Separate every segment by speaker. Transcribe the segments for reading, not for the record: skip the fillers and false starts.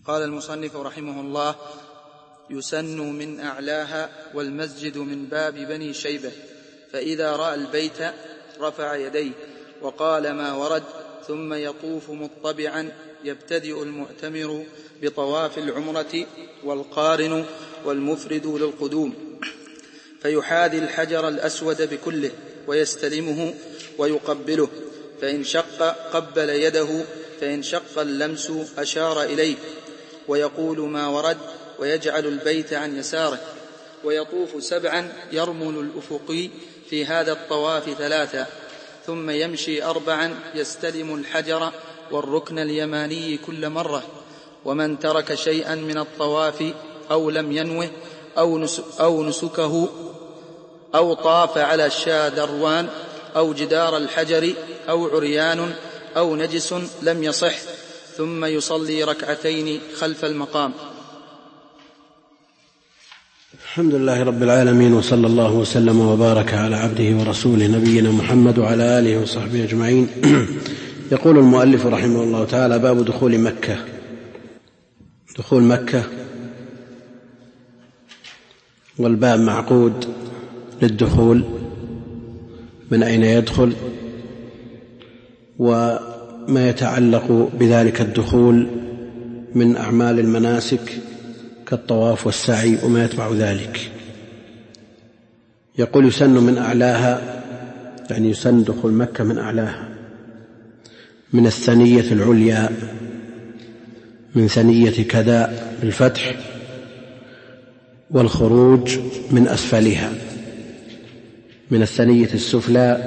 Speaker 1: قال المصنف رحمه الله: يسن من أعلاها والمسجد من باب بني شيبة، فإذا رأى البيت رفع يديه وقال ما ورد، ثم يطوف مطبعا. يبتدئ المعتمر بطواف العمرة والقارن والمفرد للقدوم، فيحاذي الحجر الأسود بكله ويستلمه ويقبله، فإن شق قبل يده، فإن شق اللمس أشار إليه، ويقول ما ورد، ويجعل البيت عن يساره، ويطوف 7 يرمل الأفقي في هذا الطواف 3، ثم يمشي 4 يستلم الحجر والركن اليماني كل مرة. ومن ترك شيئا من الطواف أو لم ينوه أو نسكه أو طاف على الشادروان أو جدار الحجر أو عريان أو نجس لم يصح، ثم يصلي 2 خلف المقام.
Speaker 2: الحمد لله رب العالمين، وصلى الله وسلم وبارك على عبده ورسوله نبينا محمد وعلى آله وصحبه أجمعين. يقول المؤلف رحمه الله تعالى: باب دخول مكة. دخول مكة، والباب معقود للدخول، من أين يدخل، وما يتعلق بذلك الدخول من أعمال المناسك كالطواف والسعي وما يتبع ذلك. يقول: يسن من أعلاها، يعني يسن دخول مكة من أعلاها، من الثنية العليا، من ثنية كذا بالفتح، والخروج من أسفلها، من الثنية السفلى،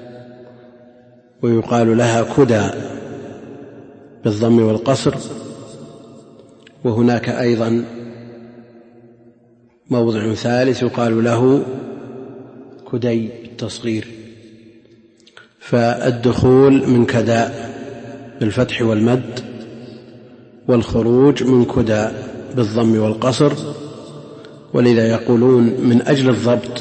Speaker 2: ويقال لها كدى بالضم والقصر. وهناك أيضا موضع ثالث يقال له كدي بالتصغير. فالدخول من كدى بالفتح والمد، والخروج من كدى بالضم والقصر. ولذا يقولون من أجل الضبط: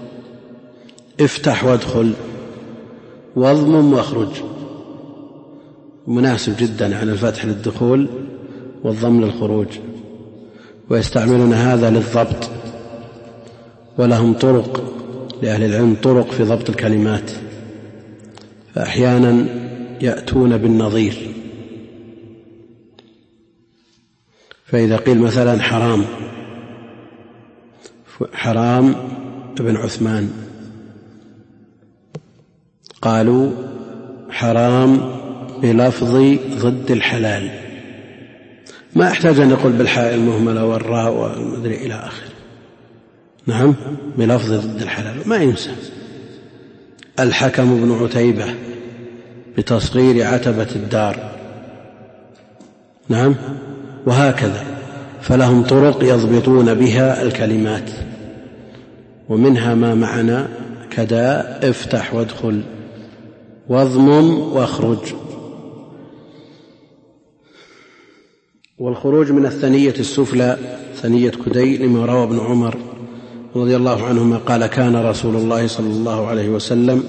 Speaker 2: افتح وادخل واضمم واخرج، مناسب جدا عن الفتح للدخول والضم للخروج، ويستعملون هذا للضبط. ولهم طرق، لأهل العلم طرق في ضبط الكلمات، فأحيانا يأتون بالنظير. فإذا قيل مثلا حرام ابن عثمان، قالوا حرام بلفظ ضد الحلال، ما احتاج أن نقول بالحاء المهملة والراء والمدري إلى آخر. نعم، بلفظ ضد الحلال ما ينسى. الحكم بن عتيبة بتصغير عتبة الدار، نعم، وهكذا. فلهم طرق يضبطون بها الكلمات، ومنها ما معنى كذا: افتح وادخل واضمم واخرج. والخروج من الثنية السفلى ثنية كدي، لما روى ابن عمر رضي الله عنهما قال: كان رسول الله صلى الله عليه وسلم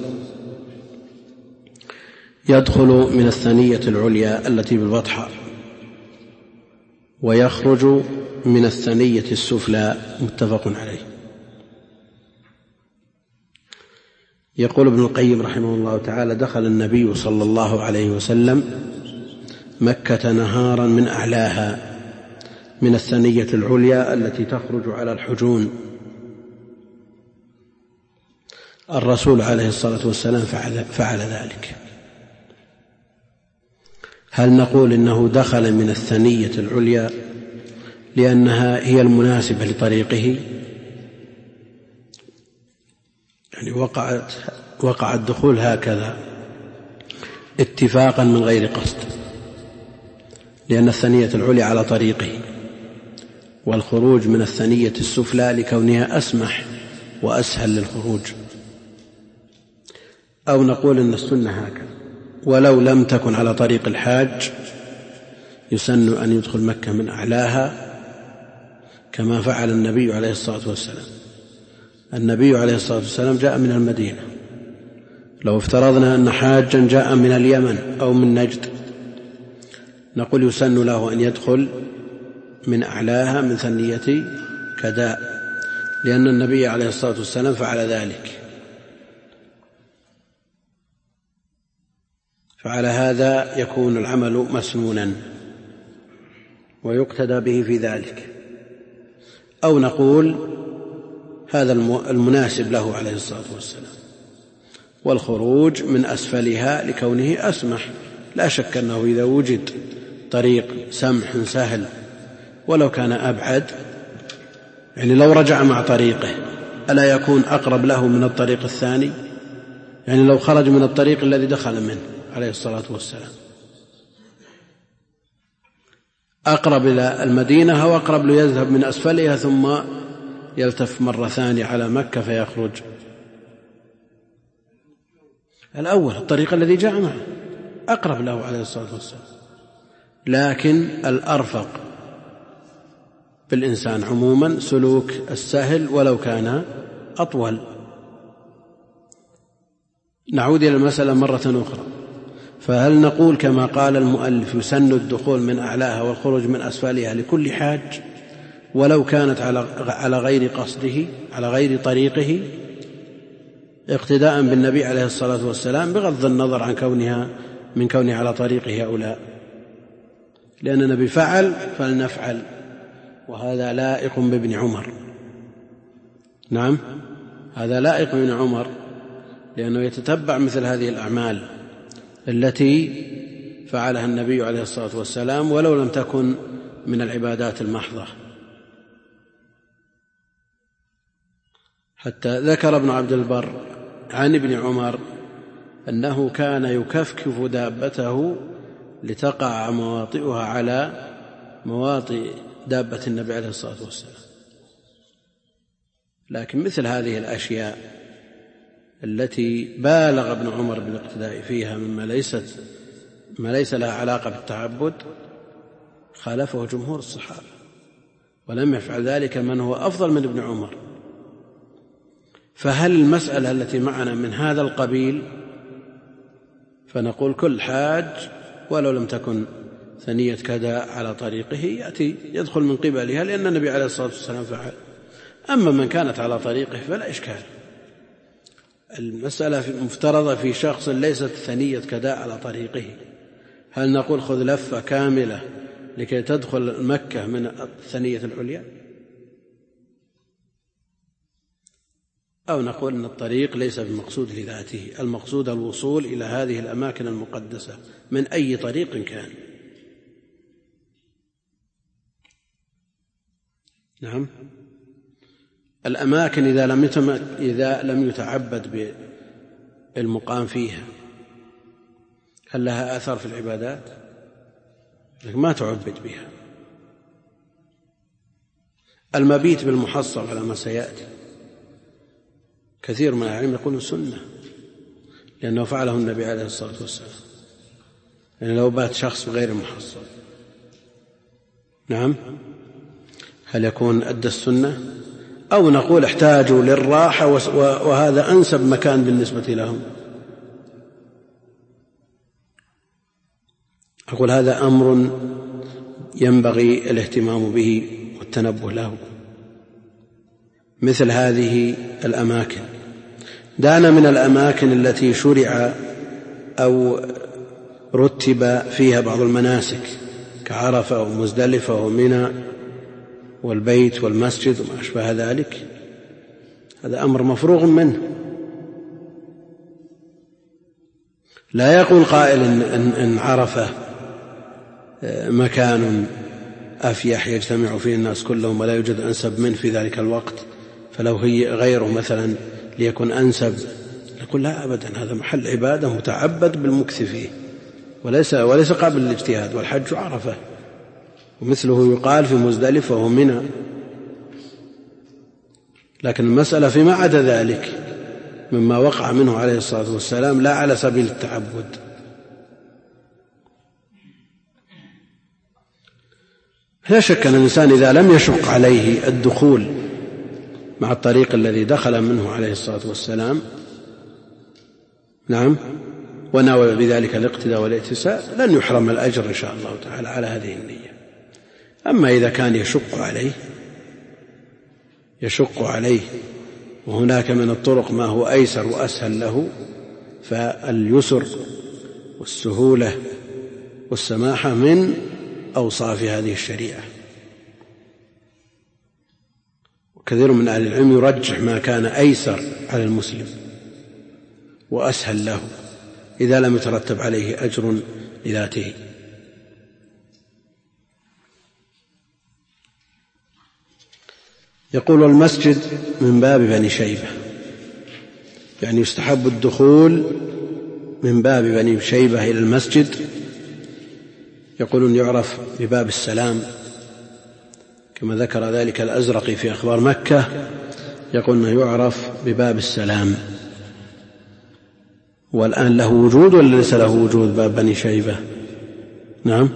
Speaker 2: يدخل من الثنية العليا التي بالبطحاء، ويخرج من الثنية السفلى. متفق عليه. يقول ابن القيم رحمه الله تعالى: دخل النبي صلى الله عليه وسلم مكة نهارا من أعلاها، من الثنية العليا التي تخرج على الحجون. الرسول عليه الصلاة والسلام فعل ذلك. هل نقول إنه دخل من الثنية العليا لأنها هي المناسبة لطريقه، يعني وقع الدخول هكذا اتفاقا من غير قصد، لأن الثنية العليا على طريقه، والخروج من الثنية السفلى لكونها أسمح وأسهل للخروج؟ أو نقول إن السنة هكذا، ولو لم تكن على طريق الحاج يسن أن يدخل مكة من أعلاها كما فعل النبي عليه الصلاة والسلام. النبي عليه الصلاة والسلام جاء من المدينة، لو افترضنا أن حاجا جاء من اليمن أو من نجد، نقول يسن له أن يدخل من أعلاها من ثنية كداء، لأن النبي عليه الصلاة والسلام فعل ذلك. فعلى هذا يكون العمل مسنونا ويقتدى به في ذلك. أو نقول هذا المناسب له عليه الصلاة والسلام، والخروج من أسفلها لكونه أسمح. لا شك أنه إذا وجد طريق سمح سهل ولو كان أبعد، يعني لو رجع مع طريقه ألا يكون أقرب له من الطريق الثاني؟ يعني لو خرج من الطريق الذي دخل منه عليه الصلاة والسلام أقرب إلى المدينة أو أقرب ليذهب من أسفلها ثم يلتف مرة ثانية على مكة فيخرج؟ الأول الطريق الذي جاء معه أقرب له عليه الصلاة والسلام، لكن الأرفق بالإنسان عموما سلوك السهل ولو كان أطول. نعود إلى المسألة مرة أخرى، فهل نقول كما قال المؤلف يسن الدخول من أعلاها والخروج من أسفلها لكل حاج ولو كانت على غير قصده على غير طريقه، اقتداء بالنبي عليه الصلاة والسلام بغض النظر عن كونها على طريقه أو لا؟ لأن النبي فعل فلنفعل، وهذا لائق بابن عمر. نعم، هذا لائق بابن عمر، لأنه يتتبع مثل هذه الأعمال التي فعلها النبي عليه الصلاة والسلام ولو لم تكن من العبادات المحضة. حتى ذكر ابن عبد البر عن ابن عمر أنه كان يكفكف دابته لتقع مواطئها على مواطئ دابة النبي عليه الصلاة والسلام. لكن مثل هذه الأشياء التي بالغ ابن عمر بالاقتداء فيها مما ليس لها علاقة بالتعبد خالفه جمهور الصحابة، ولم يفعل ذلك من هو أفضل من ابن عمر. فهل المسألة التي معنا من هذا القبيل؟ فنقول كل حاج ولو لم تكن ثنية كذا على طريقه يأتي يدخل من قبلها، لأن النبي عليه الصلاة والسلام فعل. أما من كانت على طريقه فلا إشكال. المسألة مفترضة في شخص ليست ثنية كذا على طريقه، هل نقول خذ لفة كاملة لكي تدخل مكة من الثنية العليا، أو نقول أن الطريق ليس بمقصود لذاته، المقصود الوصول إلى هذه الأماكن المقدسة من أي طريق كان؟ نعم، الأماكن إذا لم يتعبد بالمقام فيها هل لها أثر في العبادات؟ لكن ما تعبد بها. المبيت بالمحصب على ما سيأتي كثير من العلم يقولون سنة، لأنه فعله النبي عليه الصلاة والسلام. يعني لو بات شخص غير محصب، نعم، هل يكون أدى السنة؟ أو نقول احتاجوا للراحة وهذا أنسب مكان بالنسبة لهم؟ أقول هذا أمر ينبغي الاهتمام به والتنبه له. مثل هذه الأماكن، دعنا من الأماكن التي شرع أو رتب فيها بعض المناسك كعرفة ومزدلفة ومنى والبيت والمسجد وما أشبه ذلك، هذا أمر مفروغ منه. لا يقول قائل إن عرفة مكان أفيح يجتمع فيه الناس كلهم ولا يوجد أنسب منه في ذلك الوقت، فلو هي غيره مثلا ليكن أنسب، نقول لا أبدا، هذا محل عبادة متعبد بالمكث فيه وليس قابل للاجتهاد، والحج عرفة، ومثله يقال في مزدلفة ومنى. لكن المسألة فيما عدا ذلك مما وقع منه عليه الصلاة والسلام لا على سبيل التعبد. لا شك أن الإنسان إذا لم يشق عليه الدخول مع الطريق الذي دخل منه عليه الصلاة والسلام، نعم، ونوى بذلك الاقتداء والاتساء، لن يحرم الأجر إن شاء الله تعالى على هذه النية. أما إذا كان يشق عليه وهناك من الطرق ما هو أيسر وأسهل له، فاليسر والسهولة والسماحة من أوصاف هذه الشريعة. وكثير من أهل العلم يرجح ما كان أيسر على المسلم وأسهل له إذا لم يترتب عليه أجر لذاته. يقول المسجد من باب بني شيبة، يعني يستحب الدخول من باب بني شيبة إلى المسجد. يقولون يعرف بباب السلام كما ذكر ذلك الأزرقي في أخبار مكة، يقول أنه يعرف بباب السلام. والآن له وجود ولا ليس له وجود باب بني شيبة؟ نعم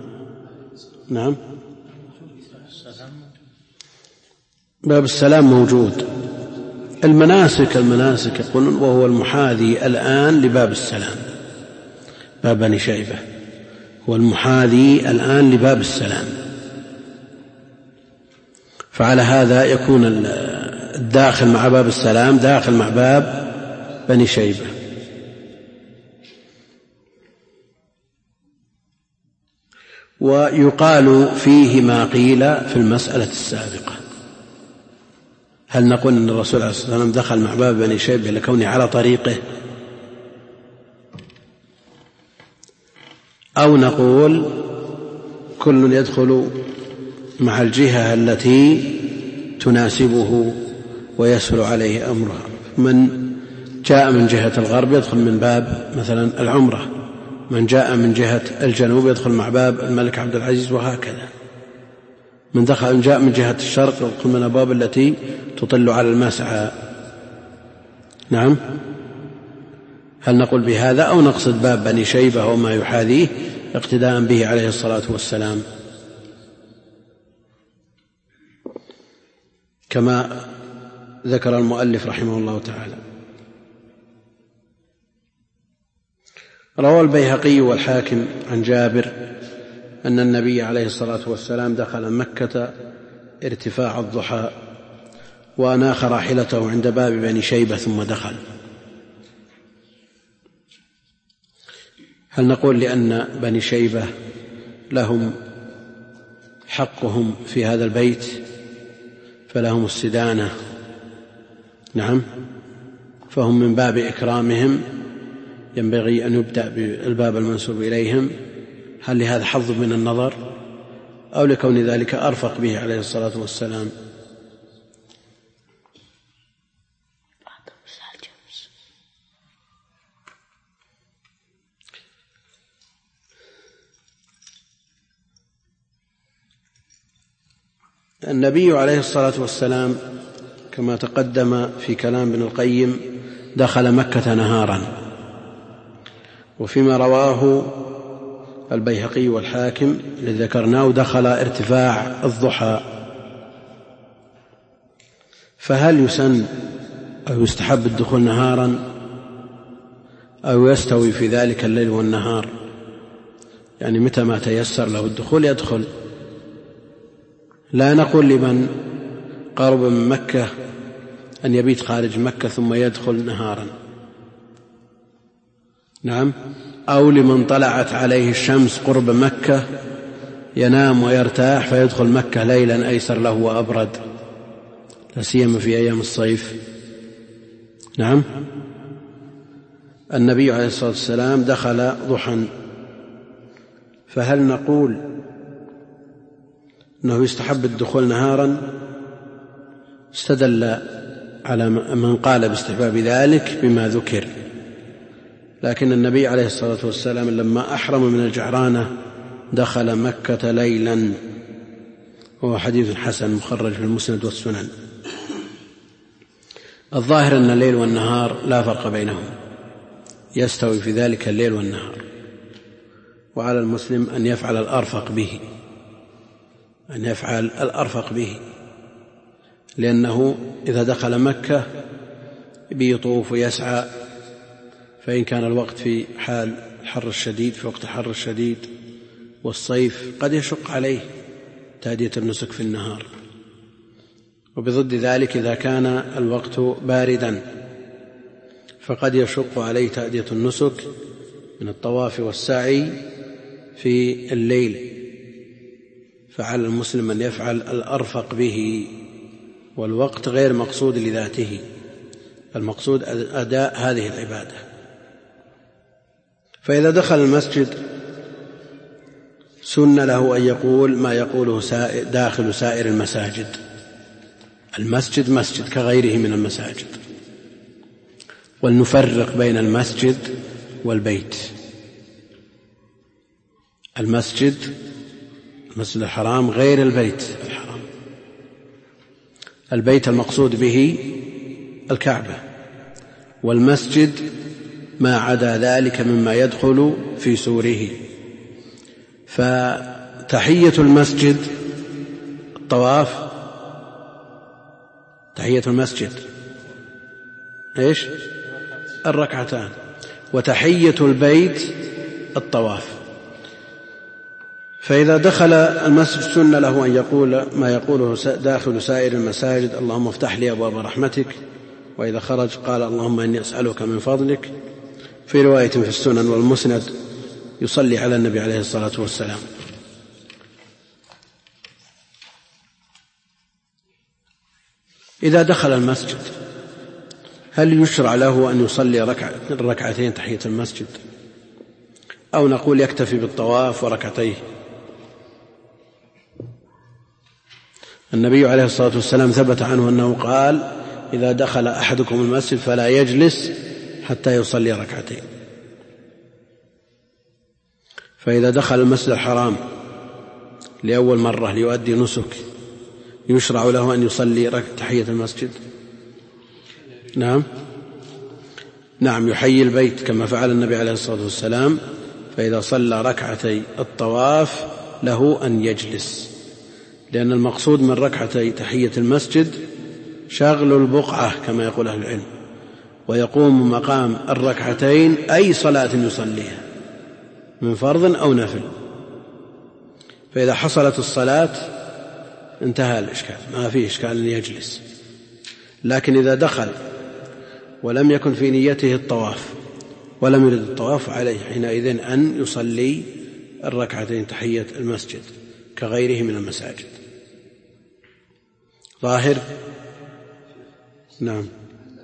Speaker 2: باب السلام موجود. المناسك يقولون وهو المحاذي الآن لباب السلام، باب بني شيبة هو المحاذي الآن لباب السلام، فعلى هذا يكون الداخل مع باب السلام داخل مع باب بني شيبة. ويقال فيه ما قيل في المسألة السابقة. هل نقول أن الرسول عليه الصلاة والسلام دخل مع باب بني شيبة لكونه على طريقه، أو نقول كل يدخل مع الجهة التي تناسبه ويسهل عليه أمرها؟ من جاء من جهة الغرب يدخل من باب مثلا العمرة، من جاء من جهة الجنوب يدخل مع باب الملك عبد العزيز، وهكذا. من جاء من جهة الشرق يدخل من الأبواب التي تطل على المسعى. نعم، هل نقول بهذا أو نقصد باب بني شيبة وما يحاذيه اقتداء به عليه الصلاة والسلام، كما ذكر المؤلف رحمه الله تعالى؟ روى البيهقي والحاكم عن جابر أن النبي عليه الصلاة والسلام دخل مكة ارتفاع الضحى وأناخ راحلته عند باب بني شيبة ثم دخل. هل نقول لأن بني شيبة لهم حقهم في هذا البيت فلهم السدانة؟ نعم، فهم من باب إكرامهم ينبغي أن يبدأ بالباب المنسوب إليهم. هل لهذا حظ من النظر أو لكون ذلك أرفق به عليه الصلاة والسلام؟ النبي عليه الصلاة والسلام كما تقدم في كلام ابن القيم دخل مكة نهارا، وفيما رواه البيهقي والحاكم الذي ذكرناه دخل ارتفاع الضحى. فهل يسن أو يستحب الدخول نهارا أو يستوي في ذلك الليل والنهار؟ يعني متى ما تيسر له الدخول يدخل. لا نقول لمن قرب من مكة أن يبيت خارج مكة ثم يدخل نهارا، نعم، أو لمن طلعت عليه الشمس قرب مكة ينام ويرتاح فيدخل مكة ليلا أيسر له وأبرد، لا سيما في أيام الصيف. نعم، النبي عليه الصلاة والسلام دخل ضحى، فهل نقول أنه يستحب الدخول نهارا؟ استدل على من قال باستحباب ذلك بما ذكر، لكن النبي عليه الصلاة والسلام لما أحرم من الجعرانة دخل مكة ليلا، وهو حديث حسن مخرج في المسند والسنن. الظاهر أن الليل والنهار لا فرق بينهم، يستوي في ذلك الليل والنهار، وعلى المسلم أن يفعل الأرفق به، لأنه إذا دخل مكة بيطوف ويسعى، فإن كان الوقت في حال الحر الشديد، في وقت الحر الشديد والصيف قد يشق عليه، تأدية النسك في النهار. وبضد ذلك إذا كان الوقت باردا فقد يشق عليه تأدية النسك من الطواف والسعي في الليل، فعلى المسلم أن يفعل الأرفق به، والوقت غير مقصود لذاته، المقصود أداء هذه العبادة. فإذا دخل المسجد سن له أن يقول ما يقوله داخل سائر المساجد. المسجد مسجد كغيره من المساجد، ولنفرق بين المسجد والبيت. المسجد الحرام غير البيت الحرام. البيت المقصود به الكعبة، والمسجد ما عدا ذلك مما يدخل في سوره. فتحية المسجد الطواف، تحية المسجد ايش؟ الركعتان. وتحية البيت الطواف. فإذا دخل المسجد سن له أن يقول ما يقوله داخل سائر المساجد: اللهم افتح لي أبواب رحمتك. وإذا خرج قال: اللهم إني أسألك من فضلك. في رواية في السنن والمسند يصلي على النبي عليه الصلاة والسلام. إذا دخل المسجد هل يشرع له أن يصلي ركعتين تحية المسجد، أو نقول يكتفي بالطواف وركعتيه؟ النبي عليه الصلاة والسلام ثبت عنه أنه قال: إذا دخل أحدكم المسجد فلا يجلس حتى يصلي ركعتين. فإذا دخل المسجد الحرام لأول مرة ليؤدي نسك يشرع له أن يصلي تحية المسجد؟ نعم يحيي البيت كما فعل النبي عليه الصلاة والسلام. فإذا صلى ركعتي الطواف له أن يجلس، لأن المقصود من ركعتي تحية المسجد شغل البقعة كما يقول أهل العلم، ويقوم مقام الركعتين أي صلاة يصليها من فرض أو نفل. فإذا حصلت الصلاة انتهى الإشكال، ما فيه إشكال أن يجلس. لكن إذا دخل ولم يكن في نيته الطواف ولم يرد الطواف عليه حينئذ أن يصلي الركعتين تحية المسجد كغيره من المساجد. ظاهر؟ نعم.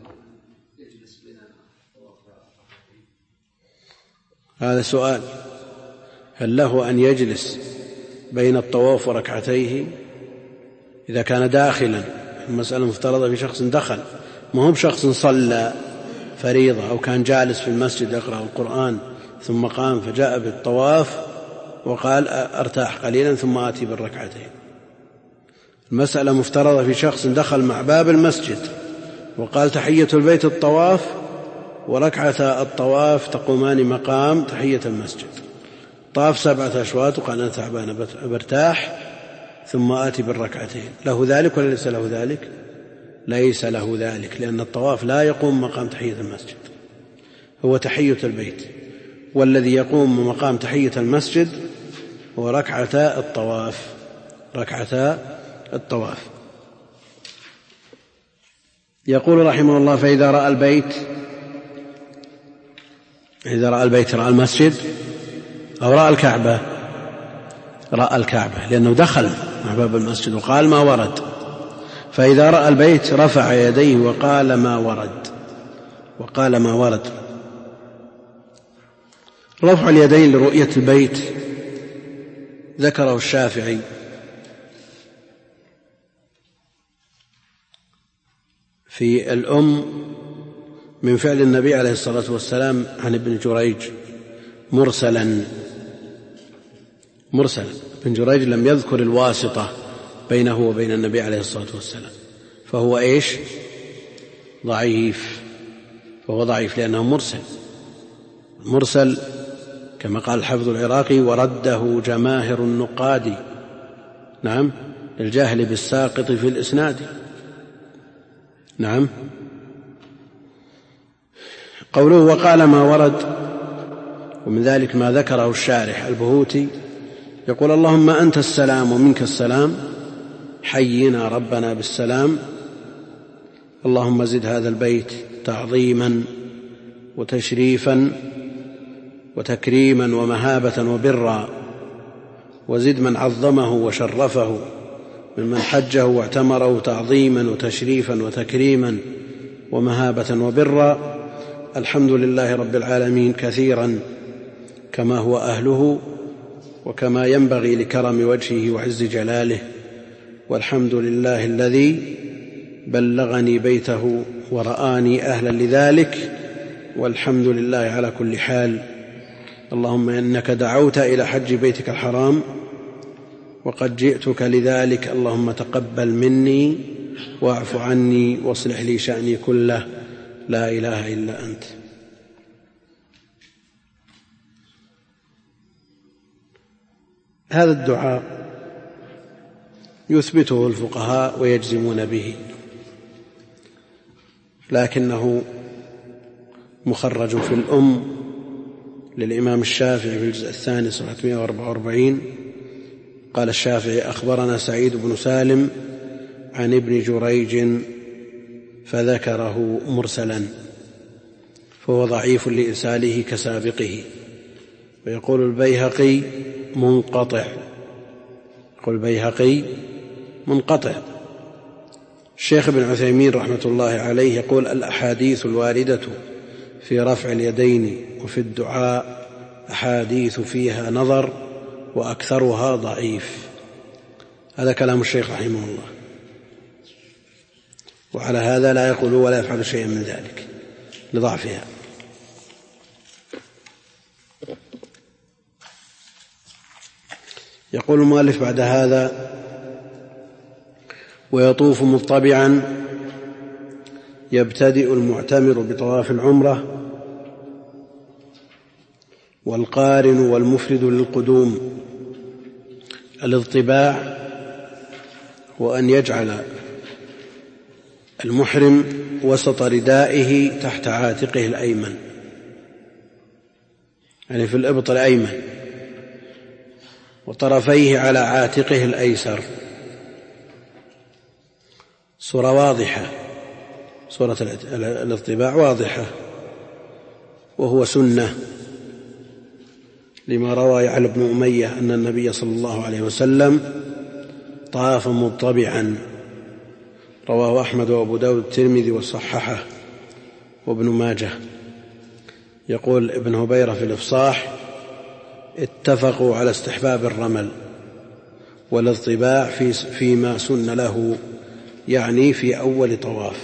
Speaker 2: هذا سؤال: هل له أن يجلس بين الطواف وركعتيه إذا كان داخلا؟ المسألة مفترضة في شخص دخل، ما هو شخص صلى فريضة أو كان جالس في المسجد يقرأ القرآن ثم قام فجاء بالطواف وقال أرتاح قليلا ثم آتي بالركعتين. المسألة مفترضة في شخص دخل مع باب المسجد وقال تحية البيت الطواف، وركعتا الطواف تقومان مقام تحية المسجد. طاف 7 أشواط وقال أنا تعبان برتاح ثم آتي بالركعتين. له ذلك ولا ليس له ذلك؟ ليس له ذلك، لأن الطواف لا يقوم مقام تحية المسجد، هو تحية البيت، والذي يقوم مقام تحية المسجد هو ركعتا الطواف، ركعتا الطواف. يقول رحمه الله: فإذا رأى البيت، إذا رأى البيت رأى المسجد أو رأى الكعبة؟ رأى الكعبة، لأنه دخل مع باب المسجد وقال ما ورد. فإذا رأى البيت رفع يديه وقال ما ورد، وقال ما ورد. رفع اليدين لرؤية البيت ذكره الشافعي في الأم من فعل النبي عليه الصلاة والسلام عن ابن جريج مرسلا. ابن جريج لم يذكر الواسطة بينه وبين النبي عليه الصلاة والسلام، فهو إيش؟ ضعيف. فهو ضعيف لأنه مرسل كما قال الحافظ العراقي: ورده جماهر النقاد، نعم، الجاهل بالساقط في الإسناد. نعم. قوله وقال ما ورد، ومن ذلك ما ذكره الشارح البهوتي يقول اللهم أنت السلام ومنك السلام، حينا ربنا بالسلام. اللهم زد هذا البيت تعظيما وتشريفا وتكريما ومهابة وبرا، وزد من عظمه وشرفه ممن حجه واعتمره تعظيما وتشريفا وتكريما ومهابة وبرا. الحمد لله رب العالمين كثيرا كما هو أهله وكما ينبغي لكرم وجهه وعز جلاله، والحمد لله الذي بلغني بيته ورآني أهلا لذلك، والحمد لله على كل حال. اللهم إنك دعوت إلى حج بيتك الحرام وقد جئتك لذلك، اللهم تقبل مني واعف عني واصلح لي شأني كله، لا إله إلا أنت. هذا الدعاء يثبته الفقهاء ويجزمون به، لكنه مخرج في الأم للإمام الشافعي في الجزء الثاني صفحة 144. قال الشافعي: أخبرنا سعيد بن سالم عن ابن جريج فذكره مرسلا، فهو ضعيف لإرساله كسابقه. ويقول البيهقي منقطع، يقول البيهقي منقطع. الشيخ ابن عثيمين رحمة الله عليه يقول: الأحاديث الواردة في رفع اليدين وفي الدعاء أحاديث فيها نظر وأكثرها ضعيف. هذا كلام الشيخ رحمه الله، وعلى هذا لا يقول ولا يفعل شيئا من ذلك لضعفها. يقول المؤلف بعد هذا: ويطوف مضطبعا، يبتدئ المعتمر بطواف العمرة، والقارن والمفرد للقدوم. الاضطباع هو أن يجعل المحرم وسط ردائه تحت عاتقه الأيمن، يعني في الإبط الأيمن، وطرفيه على عاتقه الأيسر. صورة واضحة، صورة الاضطباع واضحة، وهو سنة، لما روى يعلى بن أمية أن النبي صلى الله عليه وسلم طاف مضطبعا. رواه أحمد وأبو داود الترمذي وصححه وابن ماجه. يقول ابن هبيرة في الإفصاح: اتفقوا على استحباب الرمل والاضطباع فيما سن له، يعني في أول طواف.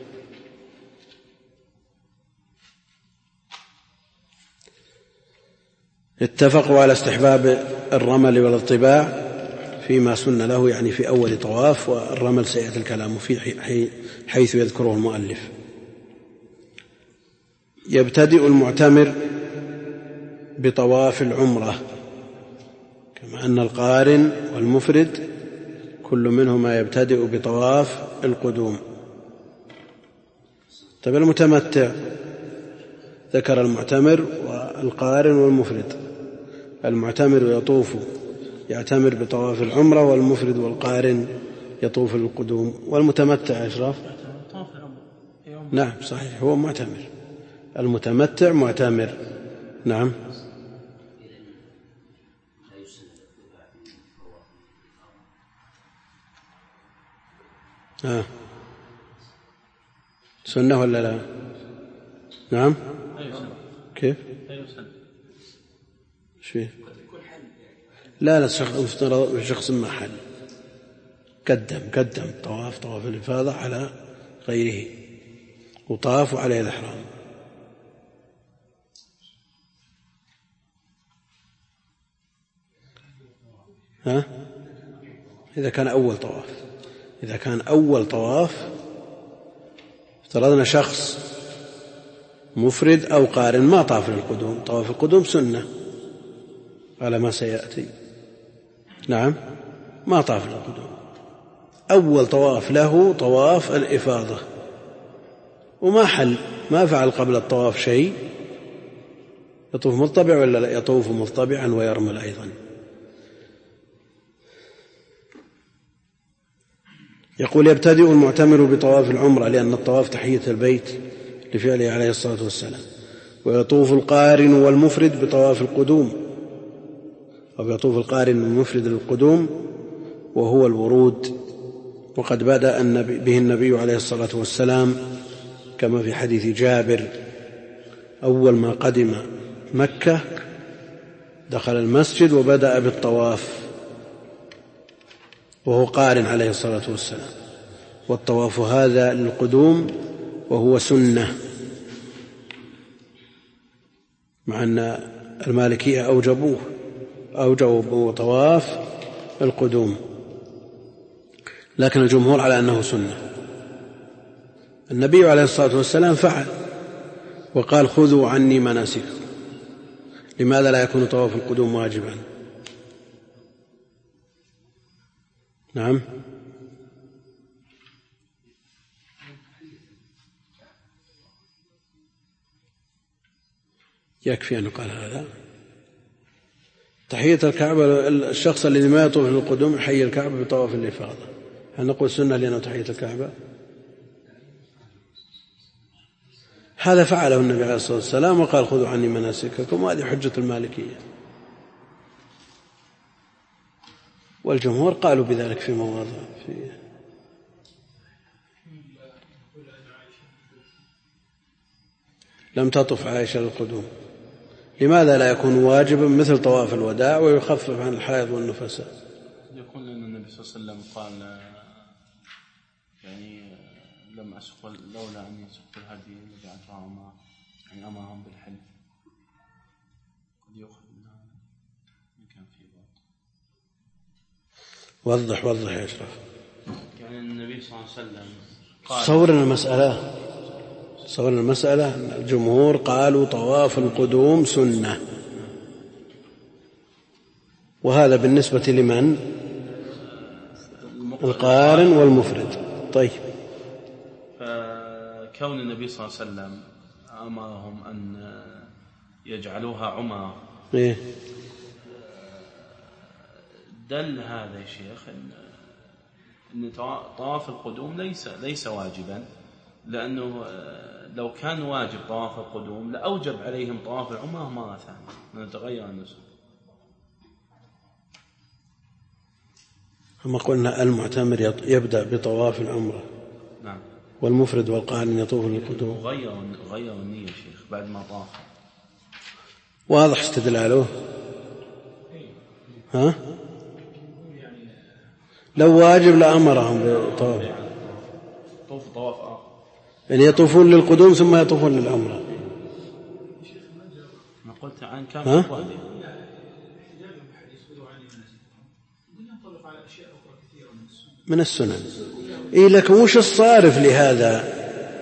Speaker 2: اتفقوا على استحباب الرمل والاضطباع فيما سن له، يعني في أول طواف، والرمل سيأتي الكلام فيه حيث يذكره المؤلف. يبتدئ المعتمر بطواف العمرة، كما أن القارن والمفرد كل منهما يبتدئ بطواف القدوم. طيب المتمتع ذكر المعتمر والقارن والمفرد. المعتمر يعتمر بطواف العمرة، والمفرد والقارن يطوف القدوم. والمتمتع إشراف؟ نعم صحيح، هو معتمر. المتمتع معتمر، نعم. سنة ولا لا؟ نعم. كيف؟ شيء لا شخص ما حل، قدم طواف الإفاضة على غيره، وطاف عليه الإحرام. إذا كان أول طواف افترضنا شخص مفرد أو قارن ما طاف للقدوم، طواف القدوم سنة على ما سيأتي، نعم، ما طاف للقدوم. أول طواف له طواف الإفاضة، وما حل، ما فعل قبل الطواف شيء، يطوف مضطبع ولا لا؟ يطوف مضطبعا ويرمل أيضا. يقول: يبتدئ المعتمر بطواف العمرة لأن الطواف تحية البيت لفعله عليه الصلاة والسلام، ويطوف القارن والمفرد بطواف القدوم، أو يطوف القارن والمفرد للقدوم وهو الورود، وقد بدأ به النبي عليه الصلاة والسلام كما في حديث جابر: أول ما قدم مكة دخل المسجد وبدأ بالطواف وهو قارن عليه الصلاة والسلام، والطواف هذا للقدوم وهو سنة، مع أن المالكية أوجبوا طواف القدوم، لكن الجمهور على أنه سنة. النبي عليه الصلاة والسلام فعل وقال: خذوا عني مناسككم. لماذا لا يكون طواف القدوم واجبا؟ نعم، يكفي أن قال هذا. تحية الكعبة، الشخص الذي ما يطوف للقدوم يحيي الكعبة بطواف الإفاضة، هل نقول سنة لأنه تحية الكعبة؟ هذا فعله النبي عليه الصلاة والسلام وقال: خذوا عني مناسككم، وهذه حجة المالكية، والجمهور قالوا بذلك في مواضع لم تطف عائشة للقدوم. لماذا لا يكون واجبا مثل طواف الوداع ويخفف عن الحائض والنفساء؟
Speaker 3: يكون لأن النبي صلى الله عليه وسلم قال يعني لم أسق لولا أن يسق الهدي لجعلتها يعني أمرهم بالحلف، قد يأخذ منها من كان فيه بعض.
Speaker 2: وضح يا أشرف.
Speaker 3: يعني النبي صلى الله عليه وسلم قال صورنا المسألة الجمهور قالوا طواف القدوم سنة، وهذا بالنسبة لمن؟ القارن والمفرد. طيب، فكون النبي صلى الله عليه وسلم أمرهم أن يجعلوها عمرة دل هذا يا شيخ أن طواف القدوم ليس واجبا، لأنه لو كان واجب طواف القدوم لأوجب عليهم طواف العمرة مرة ثانية، نتغير النسك.
Speaker 2: كما قلنا المعتمر يبدأ بطواف العمرة،
Speaker 3: نعم،
Speaker 2: والمفرد والقارن يطوف للقدوم.
Speaker 3: غير النية شيخ بعد ما طاف.
Speaker 2: واضح استدلاله؟ ها؟ لو واجب لأمرهم بطواف،
Speaker 3: طواف آخر،
Speaker 2: يعني يطوفون للقدوم ثم يطوفون للعمرة.
Speaker 3: ما قلت عن كامل واجب
Speaker 2: من السنن. لكن وش الصارف لهذا؟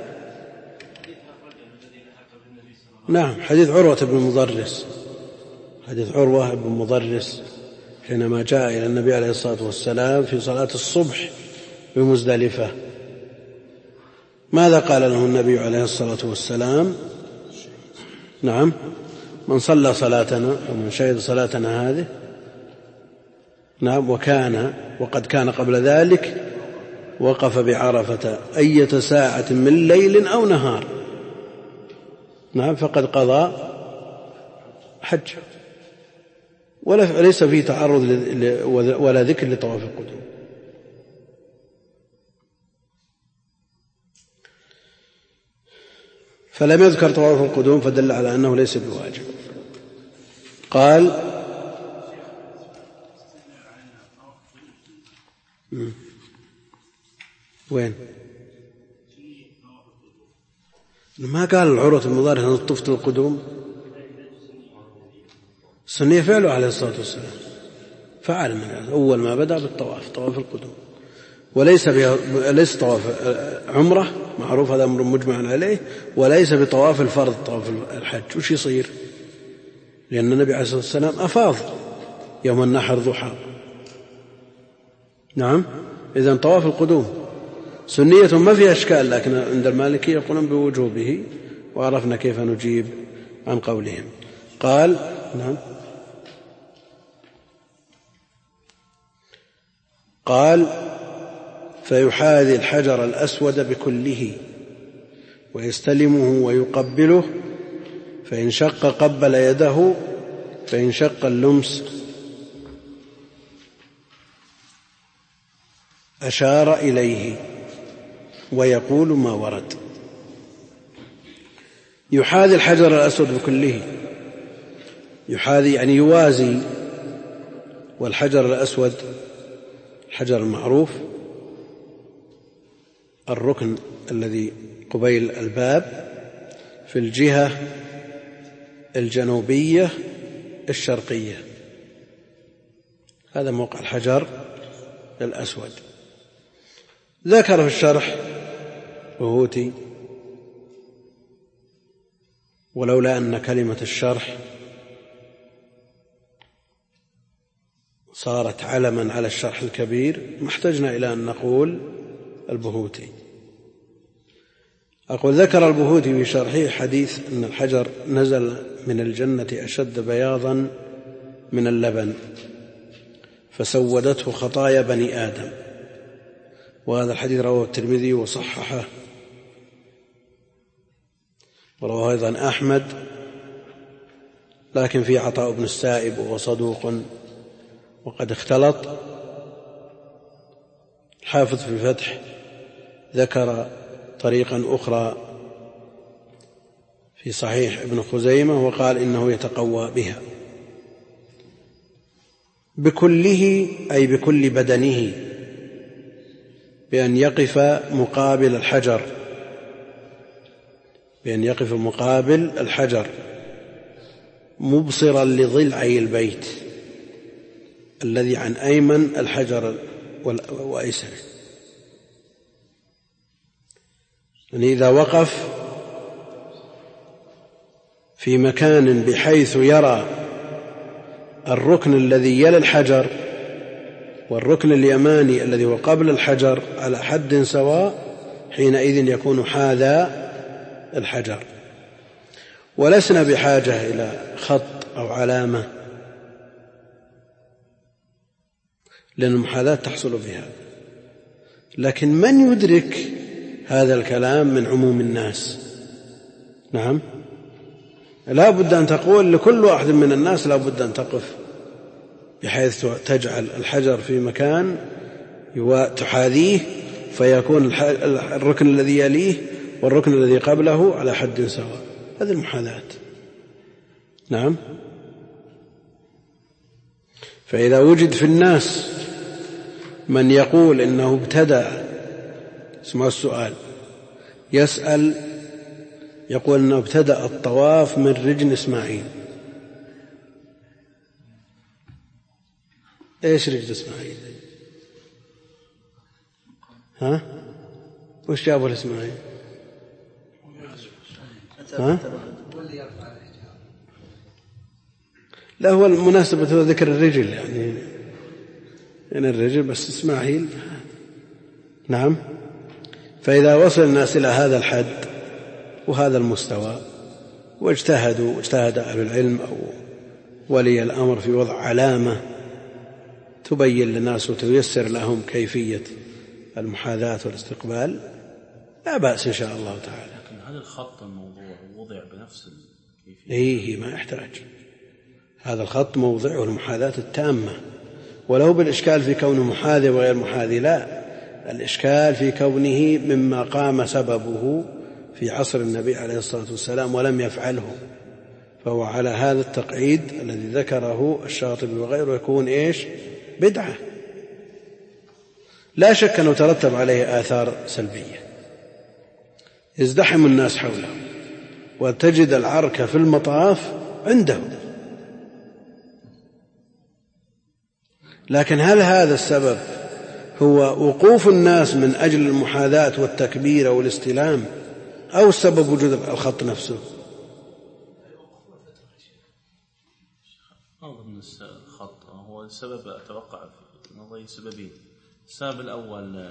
Speaker 2: نعم، حديث عروة بن مضرس حينما جاء إلى النبي عليه الصلاة والسلام في صلاة الصبح بمزدلفة، ماذا قال له النبي عليه الصلاة والسلام؟ نعم: من صلى صلاتنا ومن شهد صلاتنا هذه، نعم، وقد كان قبل ذلك وقف بعرفة أية ساعة من ليل أو نهار، نعم، فقد قضى حج، وليس فيه تعرض ولا ذكر لطواف القدوم. فلم يذكر طواف القدوم فدل على أنه ليس بواجب. قال: وين؟ ما قال العروة المضارع أن طفت القدوم؟ السنية فعله عليه الصلاة والسلام، فعل من أول ما بدأ بالطواف، طواف القدوم، وليس طواف عمرة معروف، هذا أمر مجمع عليه، وليس بطواف الفرض طواف الحج. وش يصير؟ لأن النبي عليه الصلاة والسلام أفاض يوم النحر ضحى. نعم، إذن طواف القدوم سنية ما فيها أشكال، لكن عند المالكية يقولون بوجوبه، وعرفنا كيف نجيب عن قولهم. قال: نعم، قال: فيحاذي الحجر الأسود بكله ويستلمه ويقبله، فإن شق قبل يده، فإن شق اللمس أشار إليه ويقول ما ورد. يحاذي الحجر الأسود بكله، يحاذي يعني يوازي، والحجر الأسود الحجر المعروف الركن الذي قبيل الباب في الجهة الجنوبية الشرقية، هذا موقع الحجر الأسود. ذكر في الشرح بهوتي: ولولا أن كلمة الشرح صارت علما على الشرح الكبير ما احتجنا إلى أن نقول البهوتي. أقول: ذكر البهوتي في شرحه حديث أن الحجر نزل من الجنة أشد بياضا من اللبن فسودته خطايا بني آدم، وهذا الحديث رواه الترمذي وصححه، ورواه أيضا أحمد، لكن في عطاء بن السائب وهو صدوق وقد اختلط. الحافظ في الفتح ذكر طريقا أخرى في صحيح ابن خزيمة وقال إنه يتقوى بها. بكله أي بكل بدنه، بأن يقف مقابل الحجر، بأن يقف مقابل الحجر مبصرا لضلعي البيت الذي عن أيمن الحجر وأيسره. يعني إذا وقف في مكان بحيث يرى الركن الذي يلي الحجر والركن اليماني الذي هو قبل الحجر على حد سواء، حينئذ يكون حاذا الحجر. ولسنا بحاجة إلى خط أو علامة، لأن المحاذاة تحصل بها. لكن من يدرك هذا الكلام من عموم الناس؟ نعم، لا بد أن تقول لكل واحد من الناس لا بد أن تقف بحيث تجعل الحجر في مكان تحاذيه، فيكون الركن الذي يليه والركن الذي قبله على حد سواء. هذه المحاذاة. نعم. فإذا وجد في الناس من يقول إنه ابتدأ، اسمعوا السؤال، يسأل يقول إنه ابتدأ الطواف من رجل إسماعيل. إيش رجل إسماعيل؟ ها؟ وش جابوا الإسماعيل؟ ها؟ لا، هو المناسبة هو ذكر الرجل، يعني الرجل بس إسماعيل. نعم. فإذا وصل الناس إلى هذا الحد وهذا المستوى واجتهد أهل العلم أو ولي الأمر في وضع علامة تبين للناس وتيسر لهم كيفية المحاذاة والاستقبال، لا بأس إن شاء الله تعالى.
Speaker 3: لكن هذا الخط الموضوع وضع بنفس الكيفية؟
Speaker 2: إيه، ما يحتاج. هذا الخط موضعه المحاذاة التامة، ولو بالإشكال في كونه محاذي وغير محاذي، لا، الإشكال في كونه مما قام سببه في عصر النبي عليه الصلاة والسلام ولم يفعله، فهو على هذا التقعيد الذي ذكره الشاطبي وغيره يكون إيش؟ بدعة. لا شك أنه ترتب عليه آثار سلبية، يزدحم الناس حوله وتجد العركة في المطاف عنده. لكن هل هذا السبب هو وقوف الناس من أجل المحاذاة والتكبير والاستلام، أو السبب وجود الخط نفسه؟
Speaker 3: أظن الخط هو السبب. أتوقع نظري سببين. السبب الأول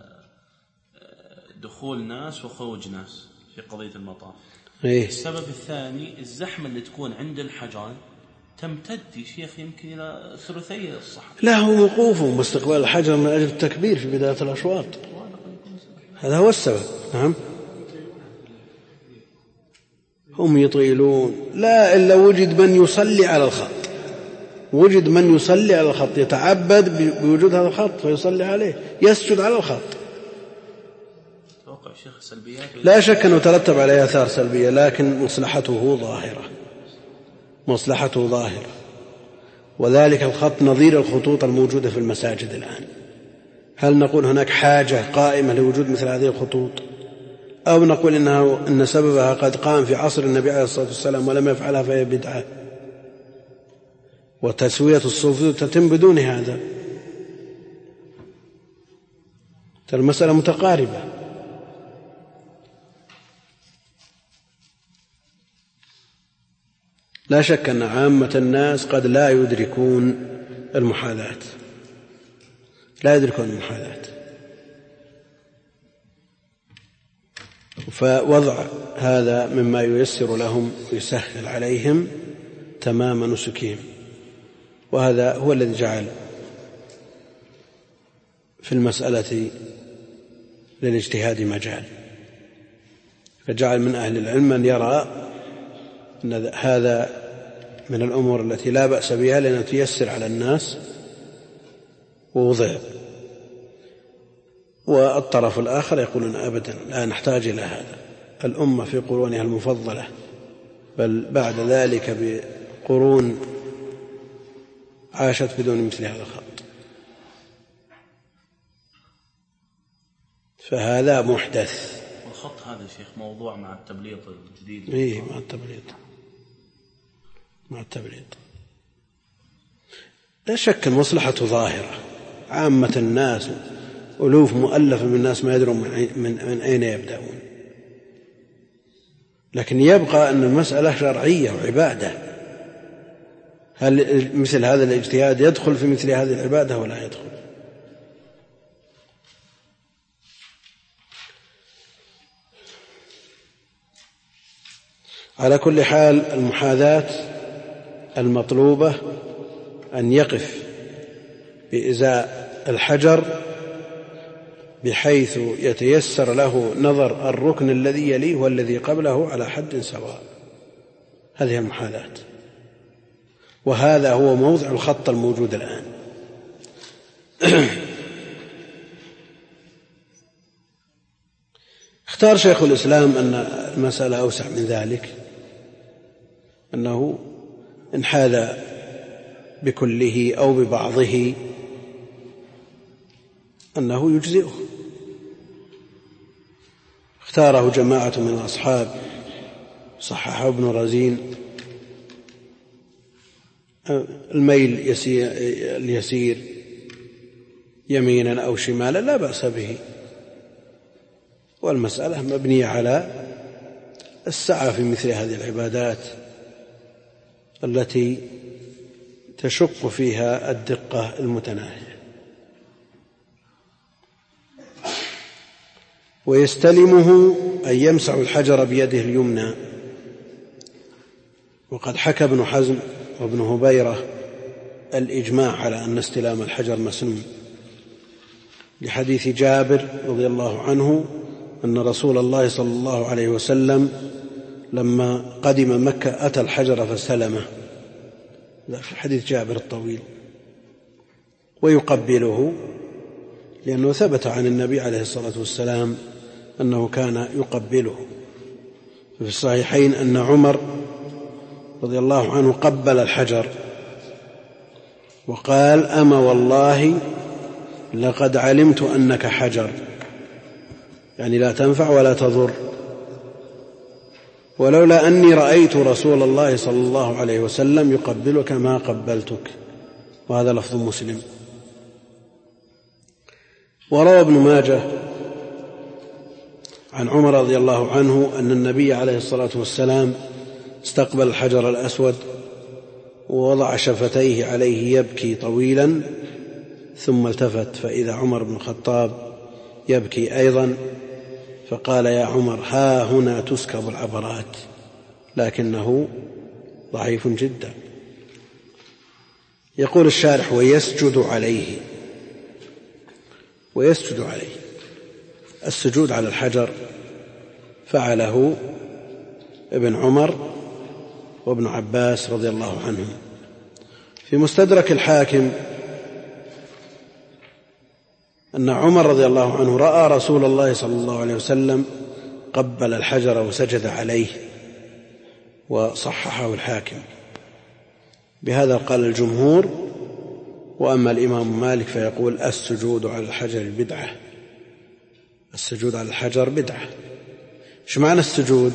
Speaker 3: دخول ناس وخروج ناس في قضية المطاف. السبب الثاني الزحمة اللي تكون عند الحجر تمتد يا شيخ يمكن إلى ثلثي الصحراء.
Speaker 2: لا، هو وقوفهم واستقبال الحجر من أجل التكبير في بداية الأشواط. هذا هو السبب. نعم هم يطيلون، لا إلا وجد من يصلي على الخط، وجد من يصلي على الخط يتعبد بوجود هذا الخط فيصلي عليه، يسجد على الخط. لا شك أنه ترتب عليه آثار سلبية، لكن مصلحته ظاهرة، وذلك الخط نظير الخطوط الموجودة في المساجد الآن. هل نقول هناك حاجة قائمة لوجود مثل هذه الخطوط، أو نقول إن سببها قد قام في عصر النبي عليه الصلاة والسلام ولم يفعلها فهي بدعة، وتسوية الصفوف تتم بدون هذا؟ المسألة متقاربة. لا شك أن عامة الناس قد لا يدركون المحاذاة، فوضع هذا مما ييسر لهم ويسهل عليهم تمام نسكهم، وهذا هو الذي جعل في المسألة للاجتهاد مجال، فجعل من أهل العلم من يرى أن هذا من الأمور التي لا بأس بها لأنها تيسر على الناس ووضع، والطرف الآخر يقولون أبدا لا نحتاج إلى هذا، الأمة في قرونها المفضلة بل بعد ذلك بقرون عاشت بدون مثل هذا الخط، فهذا محدث.
Speaker 3: الخط هذا شيخ موضوع مع التبليط الجديد.
Speaker 2: إيه مع التبليط لا شك المصلحة ظاهرة، عامة الناس ألوف مؤلفة من الناس ما يدرون من أين يبدأون، لكن يبقى أن المسألة شرعية وعبادة، هل مثل هذا الاجتهاد يدخل في مثل هذه العبادة ولا يدخل؟ على كل حال المحاذاة المطلوبة أن يقف بإزاء الحجر بحيث يتيسر له نظر الركن الذي يليه والذي قبله على حد سواء، هذه المحاذاة، وهذا هو موضع الخط الموجود الآن. اختار شيخ الإسلام أن المسألة أوسع من ذلك، أنه إن حاذ بكله أو ببعضه أنه يجزئه. اختاره جماعة من الأصحاب صححه ابن رزين، الميل اليسير يمينا أو شمالا لا بأس به، والمسألة مبنية على السعة في مثل هذه العبادات التي تشق فيها الدقة المتناهية. ويستلمه أن يمسح الحجر بيده اليمنى، وقد حكى ابن حزم وابن هبيرة الإجماع على أن استلام الحجر مسنون، لحديث جابر رضي الله عنه أن رسول الله صلى الله عليه وسلم لما قدم مكة أتى الحجر فاستلمه، في حديث جابر الطويل، ويقبله لأنه ثبت عن النبي عليه الصلاة والسلام أنه كان يقبله. في الصحيحين أن عمر رضي الله عنه قبل الحجر وقال: أما والله لقد علمت أنك حجر، يعني لا تنفع ولا تضر، ولولا أني رأيت رسول الله صلى الله عليه وسلم يقبلك ما قبلتك. وهذا لفظ مسلم. وروى ابن ماجه عن عمر رضي الله عنه أن النبي عليه الصلاة والسلام استقبل الحجر الأسود ووضع شفتيه عليه يبكي طويلا، ثم التفت فإذا عمر بن الخطاب يبكي أيضا، فقال: يا عمر، ها هنا تسكب العبرات، لكنه ضعيف جدا. يقول الشارح: ويسجد عليه السجود على الحجر فعله ابن عمر وابن عباس رضي الله عنهم. في مستدرك الحاكم أن عمر رضي الله عنه رأى رسول الله صلى الله عليه وسلم قبل الحجر وسجد عليه، وصححه الحاكم. بهذا قال الجمهور. وأما الإمام مالك فيقول السجود على الحجر بدعة. السجود على الحجر بدعة. ايش معنى السجود؟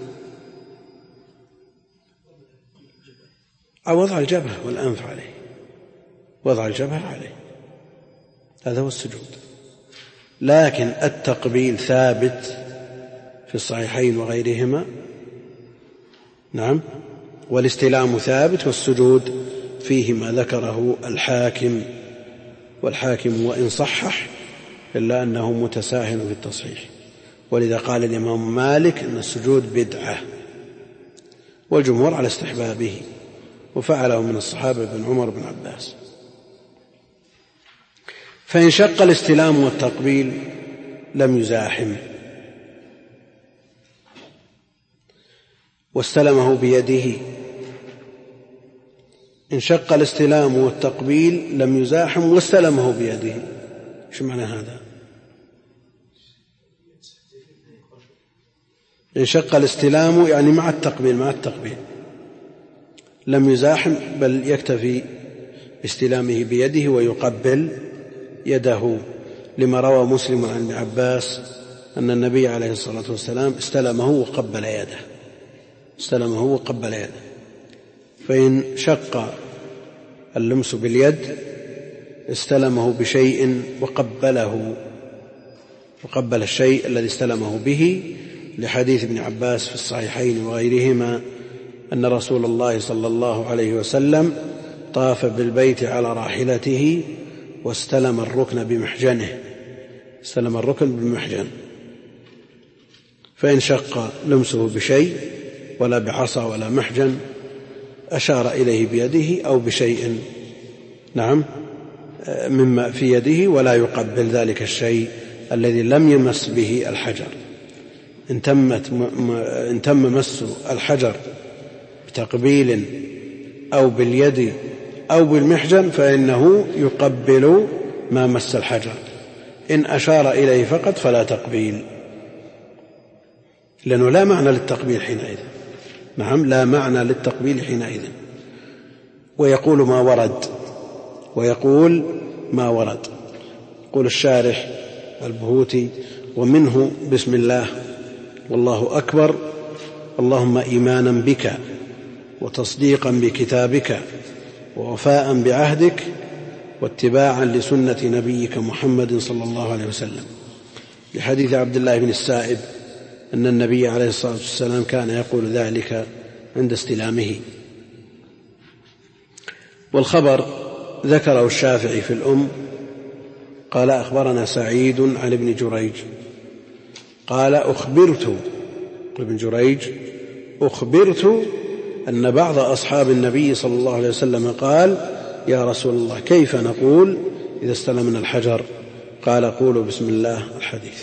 Speaker 2: أو وضع الجبهة والأنف عليه، وضع الجبهة عليه، هذا هو السجود. لكن التقبيل ثابت في الصحيحين وغيرهما، نعم، والاستلام ثابت، والسجود فيه ما ذكره الحاكم، والحاكم وإن صحح إلا أنه متساهل في التصحيح. ولذا قال الإمام مالك أن السجود بدعة، والجمهور على استحبابه، وفعله من الصحابة بن عمر بن عباس. فإن شق الاستلام والتقبيل لم يزاحم واستلمه بيده. إن شق الاستلام والتقبيل لم يزاحم واستلمه بيده. شو معنى هذا؟ إن شق الاستلام يعني مع التقبيل، مع التقبيل لم يزاحم، بل يكتفي باستلامه بيده ويقبل يده، لما روى مسلم عن ابن عباس أن النبي عليه الصلاة والسلام استلمه وقبل يده، استلمه وقبل يده. فإن شق اللمس باليد استلمه بشيء وقبله، وقبل الشيء الذي استلمه به، لحديث ابن عباس في الصحيحين وغيرهما أن رسول الله صلى الله عليه وسلم طاف بالبيت على راحلته واستلم الركن بمحجنه، استلم الركن بمحجن. فإن شق لمسه بشيء ولا بعصا ولا محجن أشار إليه بيده أو بشيء، نعم، مما في يده، ولا يقبل ذلك الشيء الذي لم يمس به الحجر. إن تم مس الحجر بتقبيل أو باليد أو بالمحجن فإنه يقبل ما مس الحجر. إن أشار إليه فقط فلا تقبيل، لأنه لا معنى للتقبيل حينئذ. نعم، لا معنى للتقبيل حينئذ. ويقول ما ورد، ويقول ما ورد. يقول الشارح البهوتي: ومنه بسم الله والله أكبر، اللهم إيمانا بك وتصديقا بكتابك ووفاء بعهدك واتباعا لسنة نبيك محمد صلى الله عليه وسلم، لحديث عبد الله بن السائب أن النبي عليه الصلاة والسلام كان يقول ذلك عند استلامه. والخبر ذكره الشافعي في الأم، قال: أخبرنا سعيد عن ابن جريج قال: أخبرت ابن جريج أخبرت أن بعض أصحاب النبي صلى الله عليه وسلم قال: يا رسول الله كيف نقول إذا استلمنا الحجر؟ قال: قولوا بسم الله. الحديث.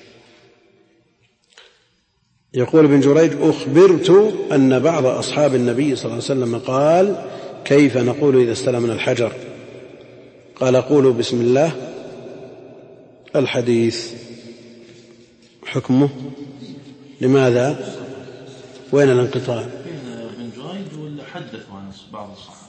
Speaker 2: يقول ابن جريج: أخبرت أن بعض أصحاب النبي صلى الله عليه وسلم قال: كيف نقول إذا استلمنا الحجر؟ قال: قولوا بسم الله. الحديث. حكمه لماذا؟ وين الانقطاع؟
Speaker 3: ابن جريج ولا حدث عن بعض الصحابة؟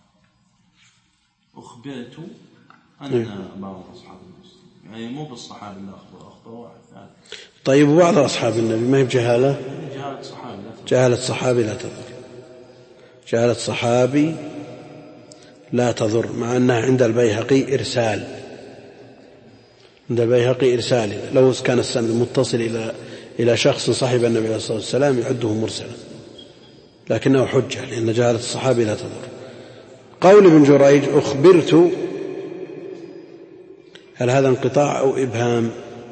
Speaker 3: أخبرت أن بعض أصحاب المسلم، يعني مو بالصحابة اللي أخبروا واحد ثاني.
Speaker 2: طيب، وبعض أصحاب النبي ما هي بجهالة؟
Speaker 3: جهالة
Speaker 2: صحابي لا تضر. جهالة صحابي لا تضر، مع أنها عند البيهقي إرسال. عند البيهقي إرسال، لو كان السند متصل إلى شخص صاحب النبي عليه الصلاة والسلام يعده مرسلا، لكنه حجة، لأن جهالة الصحابي لا تضر. قول ابن جريج أخبرت، هل هذا انقطاع أو إبهام؟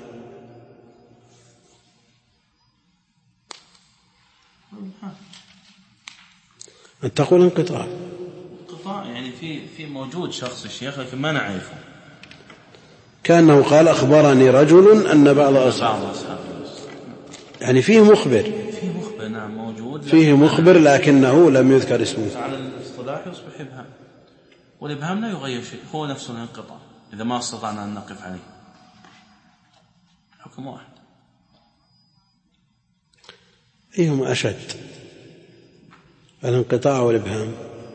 Speaker 2: أن تقول انقطاع.
Speaker 3: يعني في موجود شخص الشيخ لكن ما نعرفه.
Speaker 2: كأنه قال أخبرني رجل أن بعض أصحابه، يعني فيه مخبر،
Speaker 3: نعم موجود،
Speaker 2: فيه مخبر لكنه لم يذكر اسمه.
Speaker 3: على الاصطلاح يصبح إبهام، والإبهام لا يغير شيء، هو نفسه الانقطاع إذا ما استطعنا أن نقف عليه، حكم واحد.
Speaker 2: أيهما أشد، الانقطاع والإبهام؟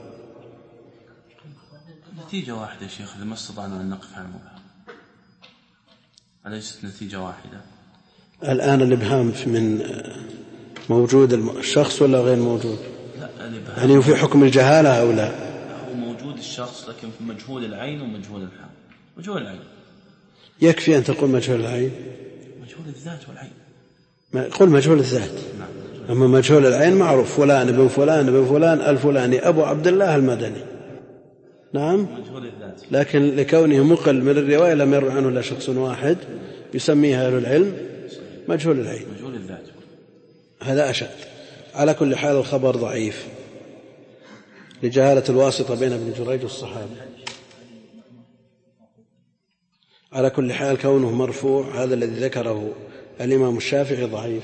Speaker 3: نتيجة واحدة يا شيخ، إذا ما استطعنا أن نقف على المبهم، أليست نتيجة واحدة؟
Speaker 2: الآن الإبهام من موجود الشخص ولا غير موجود؟
Speaker 3: لا، الإبهام
Speaker 2: يعني في حكم الجهالة أو لا؟
Speaker 3: هو موجود الشخص، لكن في مجهول العين ومجهول الحال. مجهول العين
Speaker 2: يكفي أن تقول مجهول العين،
Speaker 3: مجهول الذات والعين.
Speaker 2: قل مجهول الذات.
Speaker 3: نعم.
Speaker 2: أما مجهول العين معروف، فلان ابن فلان ابن فلان الفلاني أبو عبد الله المدني. نعم.
Speaker 3: مجهول الذات،
Speaker 2: لكن لكونه مقل من الرواية لم يروي عنه إلا شخص واحد يسميه أهل العلم مجهول العين،
Speaker 3: مجهول الذات،
Speaker 2: هذا أشد. على كل حال الخبر ضعيف لجهالة الواسطة بين ابن جريج والصحابة. على كل حال كونه مرفوع هذا الذي ذكره الإمام الشافعي ضعيف.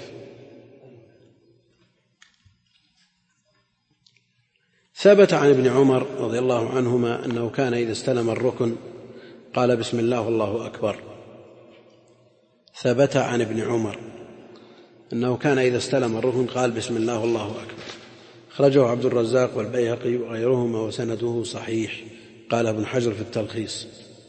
Speaker 2: ثبت عن ابن عمر رضي الله عنهما أنه كان إذا استلم الركن قال بسم الله والله أكبر. ثبت عن ابن عمر أنه كان إذا استلم الركن قال بسم الله والله أكبر. أخرجه عبد الرزاق والبيهقي وغيرهما وسنده صحيح، قال ابن حجر في التلخيص.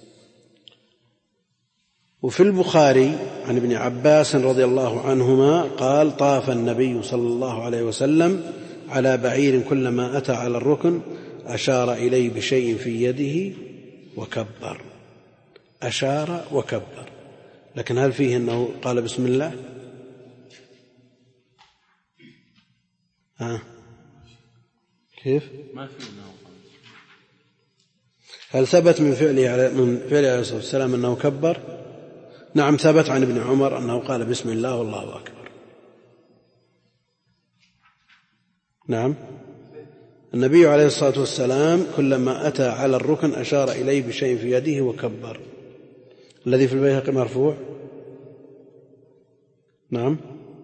Speaker 2: وفي البخاري عن ابن عباس رضي الله عنهما قال طاف النبي صلى الله عليه وسلم على بعير كلما أتى على الركن أشار إليه بشيء في يده وكبر. أشار وكبر، لكن هل فيه أنه قال بسم الله؟ كيف؟
Speaker 3: ما في أنه
Speaker 2: هل ثبت من فعله عليه الصلاة والسلام أنه كبر؟ نعم، ثبت عن ابن عمر أنه قال بسم الله والله أكبر. نعم، النبي عليه الصلاة والسلام كلما أتى على الركن أشار إليه بشيء في يده وكبر. الذي في البيهقي مرفوع. نعم.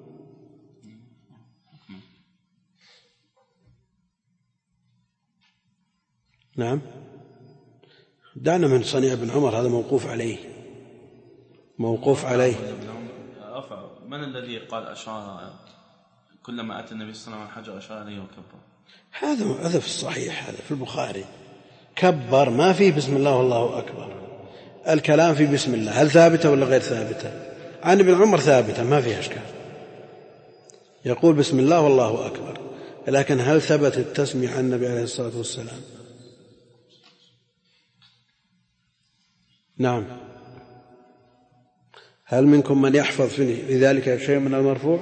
Speaker 2: نعم، دعنا من صنيع ابن عمر، هذا موقوف عليه، موقوف عليه.
Speaker 3: من الذي قال أشار كلما أتى النبي صلى الله عليه وسلم الحجر أشار إليه وكبر؟
Speaker 2: هذا في الصحيح، هذا في البخاري. كبر ما فيه بسم الله والله أكبر، الكلام في بسم الله. هل ثابتة ولا غير ثابتة؟ عن ابن عمر ثابتة ما فيها أشكال، يقول بسم الله والله أكبر، لكن هل ثبت التسمية عن النبي عليه الصلاة والسلام؟ نعم. هل منكم من يحفظ في ذلك شيء من المرفوع؟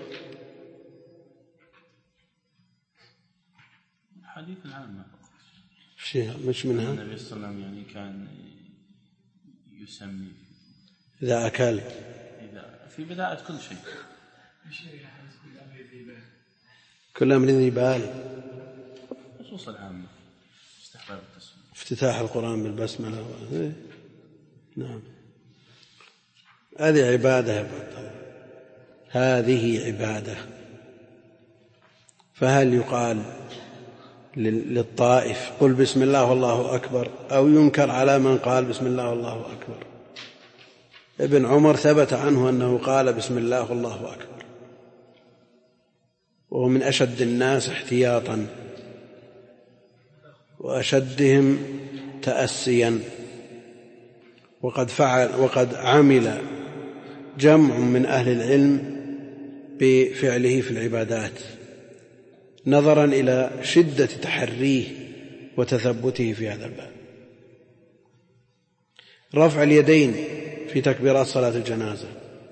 Speaker 3: حديث العامة
Speaker 2: شيء مش منها.
Speaker 3: النبي صلى الله عليه وسلم يعني كان يسمي
Speaker 2: إذا أكل،
Speaker 3: إذا في بداية كل شيء،
Speaker 2: كل أمر ذي بال،
Speaker 3: خصوص العامة، استحباب التسمية،
Speaker 2: افتتاح القرآن بالبسملة. نعم، هذه عبادة، هذه عبادة. فهل يقال للطائف قل بسم الله والله أكبر، أو ينكر على من قال بسم الله والله أكبر؟ ابن عمر ثبت عنه أنه قال بسم الله والله أكبر، وهو من أشد الناس احتياطا وأشدهم تأسيا، وقد عمل جمع من أهل العلم بفعله في العبادات نظرا إلى شدة تحريه وتثبته في هذا الباب. رفع اليدين في تكبيرات صلاة الجنازة،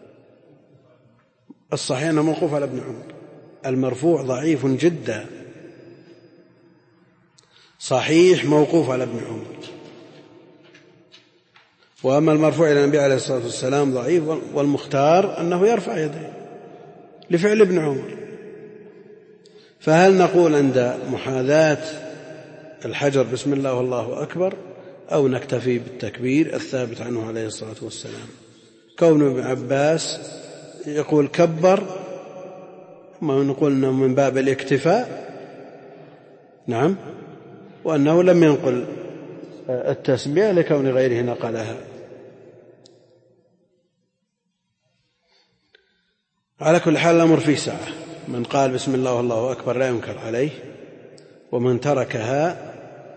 Speaker 2: الصحيح أنه موقوف على ابن عمر، المرفوع ضعيف جدا، صحيح موقوف على ابن عمر. وأما المرفوع إلى النبي عليه الصلاة والسلام ضعيف، والمختار أنه يرفع يديه لفعل ابن عمر. فهل نقول عند محاذاة الحجر بسم الله والله أكبر، أو نكتفي بالتكبير الثابت عنه عليه الصلاة والسلام. كون ابن عباس يقول كبر ما نقول أنه من باب الاكتفاء، نعم، وأنه لم ينقل التسمية لكون غيره نقلها. على كل حال الأمر فيه سعة، من قال بسم الله والله أكبر لا ينكر عليه، ومن تركها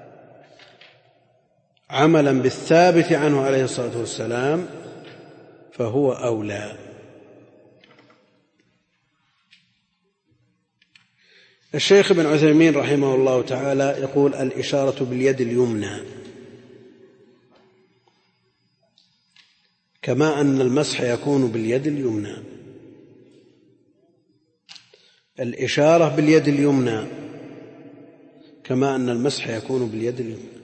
Speaker 2: عملا بالثابت عنه عليه الصلاة والسلام فهو أولى. الشيخ ابن عثيمين رحمه الله تعالى يقول الإشارة باليد اليمنى، كما أن المسح يكون باليد اليمنى. الإشارة باليد اليمنى كما أن المسح يكون باليد اليمنى،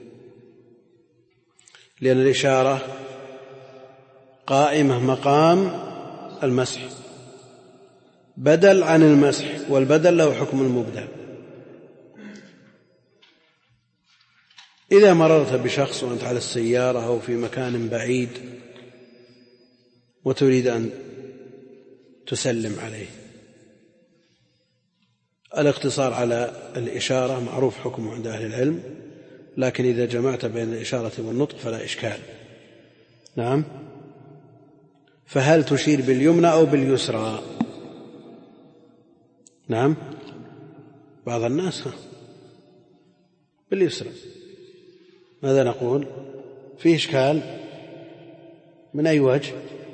Speaker 2: لأن الإشارة قائمة مقام المسح، بدل عن المسح، والبدل له حكم المبدل. إذا مررت بشخص وأنت على السيارة أو في مكان بعيد وتريد أن تسلم عليه، الاقتصار على الإشارة معروف حكمه عند أهل العلم، لكن إذا جمعت بين الإشارة والنطق فلا إشكال. نعم. فهل تشير باليمنى أو باليسرى؟ نعم، بعض الناس باليسرى. ماذا نقول؟ فيه إشكال من أي وجه؟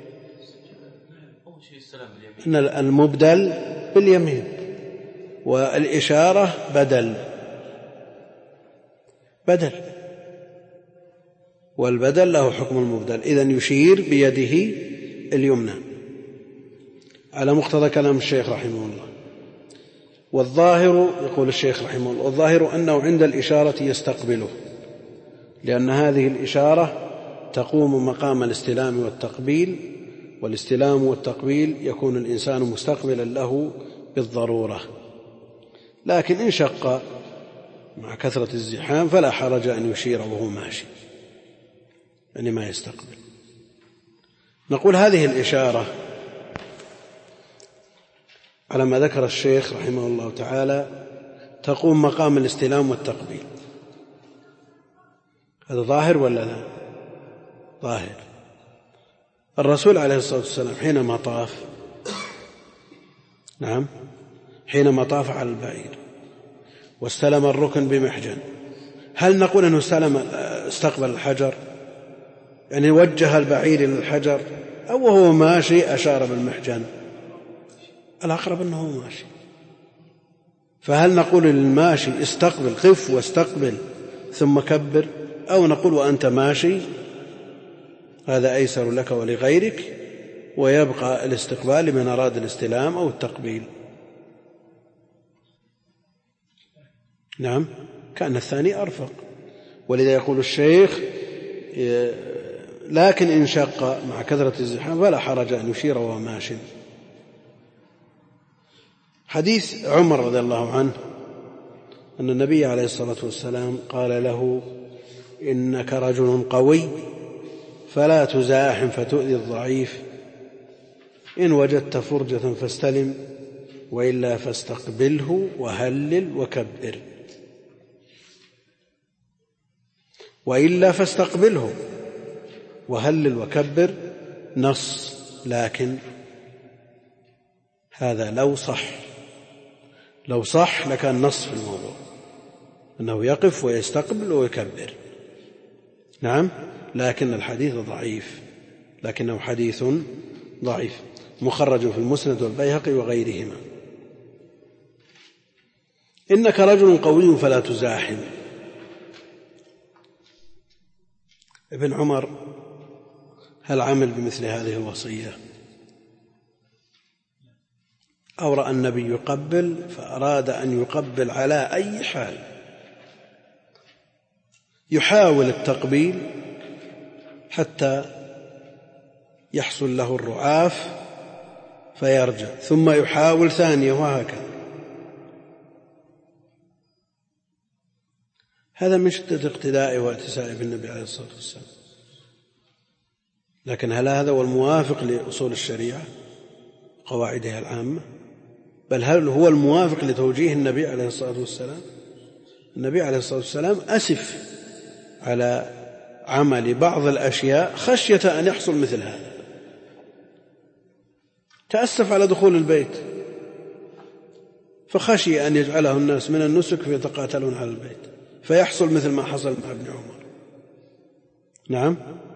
Speaker 2: أن المبدل باليمين والإشارة بدل، والبدل له حكم المبدل، إذن يشير بيده اليمنى على مقتضى كلام الشيخ رحمه الله. والظاهر، يقول الشيخ رحمه الله، والظاهر أنه عند الإشارة يستقبله، لأن هذه الإشارة تقوم مقام الاستلام والتقبيل، والاستلام والتقبيل يكون الإنسان مستقبلا له بالضرورة، لكن إن شق مع كثرة الزحام فلا حرج أن يشير وهو ماشي، يعني ما يستقبل. نقول هذه الإشارة على ما ذكر الشيخ رحمه الله تعالى تقوم مقام الاستلام والتقبيل. هذا ظاهر ولا لا؟ ظاهر. الرسول عليه الصلاة والسلام حينما طاف، نعم، حينما طاف على البعير واستلم الركن بمحجن، هل نقول أنه استقبل الحجر، يعني وجه البعير إلى الحجر، أو وهو ماشي أشار بالمحجن؟ الأقرب أنه ماشي. فهل نقول للماشي استقبل، قف واستقبل ثم كبر، أو نقول وأنت ماشي هذا أيسر لك ولغيرك، ويبقى الاستقبال لمن أراد الاستلام أو التقبيل؟ نعم، كان الثاني أرفق. ولذا يقول الشيخ لكن إن شق مع كثرة الزحام فلا حرج أن يشير وهو ماشٍ. حديث عمر رضي الله عنه أن النبي عليه الصلاة والسلام قال له إنك رجل قوي فلا تزاحم فتؤذي الضعيف، إن وجدت فرجة فاستلم وإلا فاستقبله وهلل وكبر. وإلا فاستقبله وهلل وكبر نص، لكن هذا لو صح لكان نص في الموضوع أنه يقف ويستقبل ويكبر. نعم، لكن الحديث ضعيف، لكنه حديث ضعيف مخرج في المسند والبيهقي وغيرهما. إنك رجل قوي فلا تزاحم. ابن عمر هل عمل بمثل هذه الوصية، أو رأى النبي يقبل فأراد أن يقبل على أي حال، يحاول التقبيل حتى يحصل له الرعاف فيرجع، ثم يحاول ثانية، وهكذا. هذا من شدة اقتدائه واتساعه بالنبي عليه الصلاة والسلام. لكن هل هذا هو الموافق لأصول الشريعة قواعدها العامة؟ بل هل هو الموافق لتوجيه النبي عليه الصلاة والسلام؟ النبي عليه الصلاة والسلام أسف على عمل بعض الأشياء خشية أن يحصل مثل هذا. تأسف على دخول البيت فخشي أن يجعله الناس من النسك فيتقاتلون على البيت فيحصل مثل ما حصل مع ابن عمر. نعم.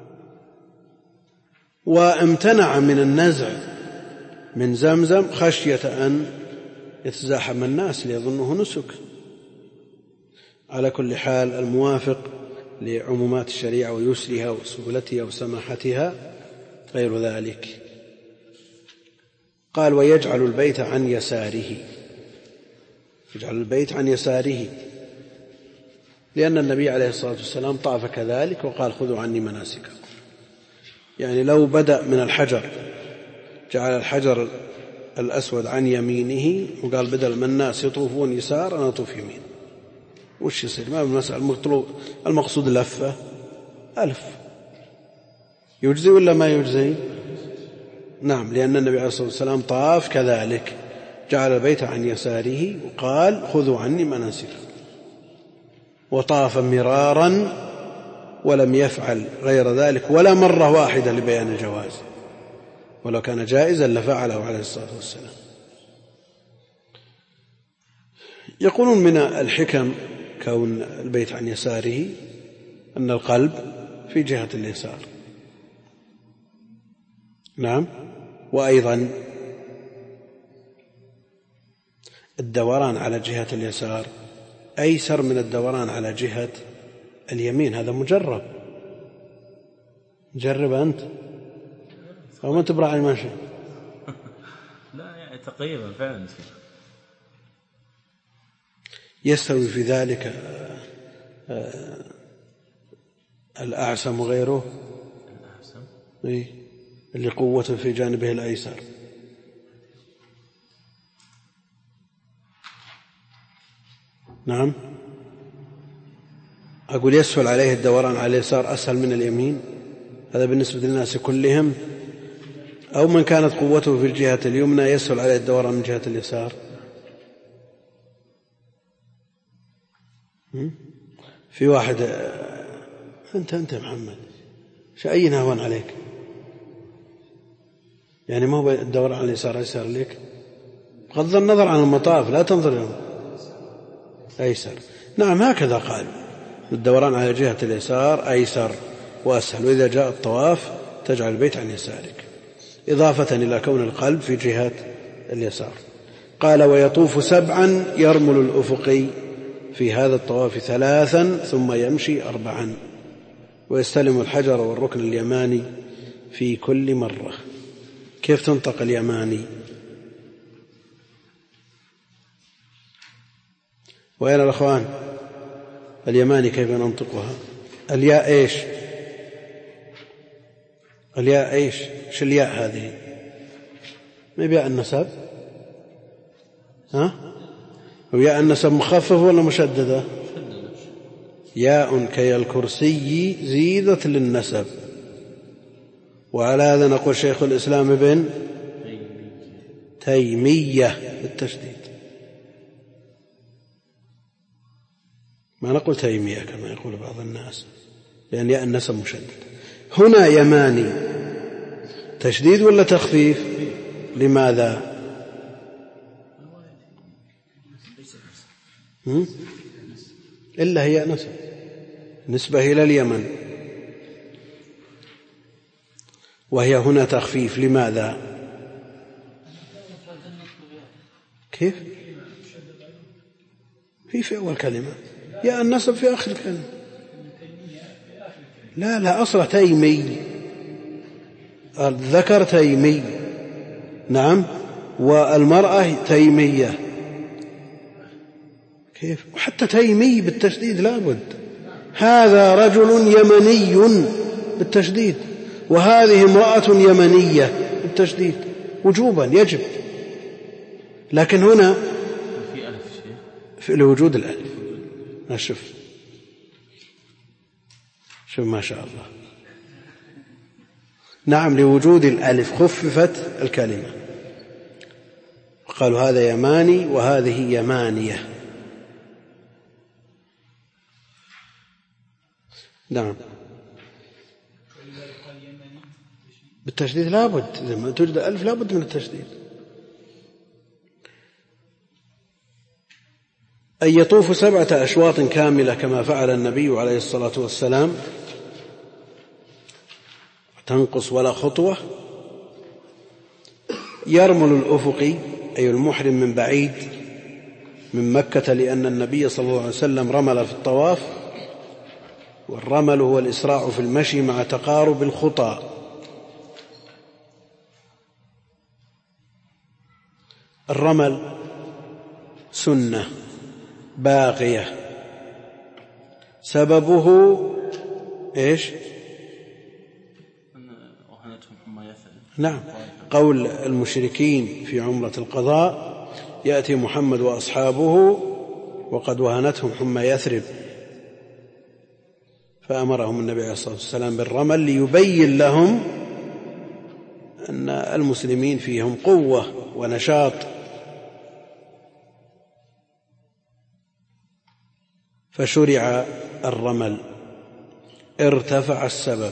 Speaker 2: وامتنع من النزع من زمزم خشية أن يتزاحم الناس ليظنه نسك. على كل حال الموافق لعمومات الشريعة ويسرها وسهولتها وسماحتها غير ذلك. قال ويجعل البيت عن يساره، يجعل البيت عن يساره لأن النبي عليه الصلاة والسلام طاف كذلك وقال خذوا عني مناسككم. يعني لو بدأ من الحجر جعل الحجر الأسود عن يمينه وقال بدل من الناس يطوفون يسار أنا أطوف يمين، وش يصير؟ ما بالمسألة المقصود لفة ألف، يجزي ولا ما يجزي؟ نعم، لأن النبي عليه الصلاة والسلام طاف كذلك، جعل البيت عن يساره وقال خذوا عني مناسككم، وطاف مرارا ولم يفعل غير ذلك ولا مرة واحدة لبيان الجواز، ولو كان جائزا لفعله عليه الصلاة والسلام. يقولون من الحكم كون البيت عن يساره أن القلب في جهة اليسار. نعم. وأيضا الدوران على جهة اليسار أيسر من الدوران على جهة اليمين. هذا مجرب، جرب أنت أو ما تبرع عن ماشي.
Speaker 3: لا يعني تقريبا فعلا
Speaker 2: يستوي في ذلك الأعسم وغيره، اللي قوة في جانبه الأيسر. نعم. أقول يسهل عليه الدوران على اليسار أسهل من اليمين، هذا بالنسبة للناس كلهم، أو من كانت قوته في الجهة اليمنى يسهل عليه الدوران من جهة اليسار. في واحد أنت محمد شيء هون عليك، يعني ما هو الدوران على اليسار أيسر لك، بغض النظر عن المطاف لا تنظر لهم أيسر. نعم هكذا قال، الدوران على جهة اليسار أيسر وأسهل، وإذا جاء الطواف تجعل البيت عن يسارك، إضافة إلى كون القلب في جهة اليسار. قال ويطوف 7 يرمل الأفقي في هذا الطواف 3 ثم يمشي 4 ويستلم الحجر والركن اليماني في كل مرة. كيف تنطق اليماني؟ وين الأخوان؟ اليماني كيف ننطقها؟ الياء إيش؟ الياء إيش؟ شو الياء هذه؟ ما بياء النسب؟ ها؟ وياء النسب مخفف ولا مشددة؟ ياء كي الكرسي زيدت للنسب، وعلى هذا نقول شيخ الإسلام ابن تيمية بالتشديد، ما نقول تيمية كما يقول بعض الناس، لأن ياء النسب مشدد. هنا يماني تشديد ولا تخفيف؟ لماذا؟ إلا هي نسب نسبة إلى اليمن، وهي هنا تخفيف. لماذا؟ كيف؟ في أول كلمة، يا النسب في آخر الكلمة. لا أصل تيمي، الذكر تيمي، نعم، والمرأة تيمية. كيف؟ وحتى تيمي بالتشديد لابد، هذا رجل يمني بالتشديد وهذه امرأة يمنية بالتشديد وجوبا يجب. لكن هنا في لوجود الألف، أشوف شوف ما شاء الله. نعم، لوجود الألف خففت الكلمة، قالوا هذا يماني وهذه يمانية. نعم، بالتشديد لابد، لما توجد ألف لابد من التشديد. أن يطوف 7 أشواط كاملة كما فعل النبي عليه الصلاة والسلام، تنقص ولا خطوة. يرمل الأفقي أي المحرم من بعيد من مكة، لأن النبي صلى الله عليه وسلم رمل في الطواف، والرمل هو الإسراع في المشي مع تقارب الخطى. الرمل سنة باقية، سببه إيش؟ نعم، قول المشركين في عمرة القضاء: يأتي محمد وأصحابه وقد وهنتهم حمى يثرب، فأمرهم النبي عليه الصلاة والسلام بالرمل ليبين لهم أن المسلمين فيهم قوة ونشاط. فشرع الرمل، ارتفع السبب.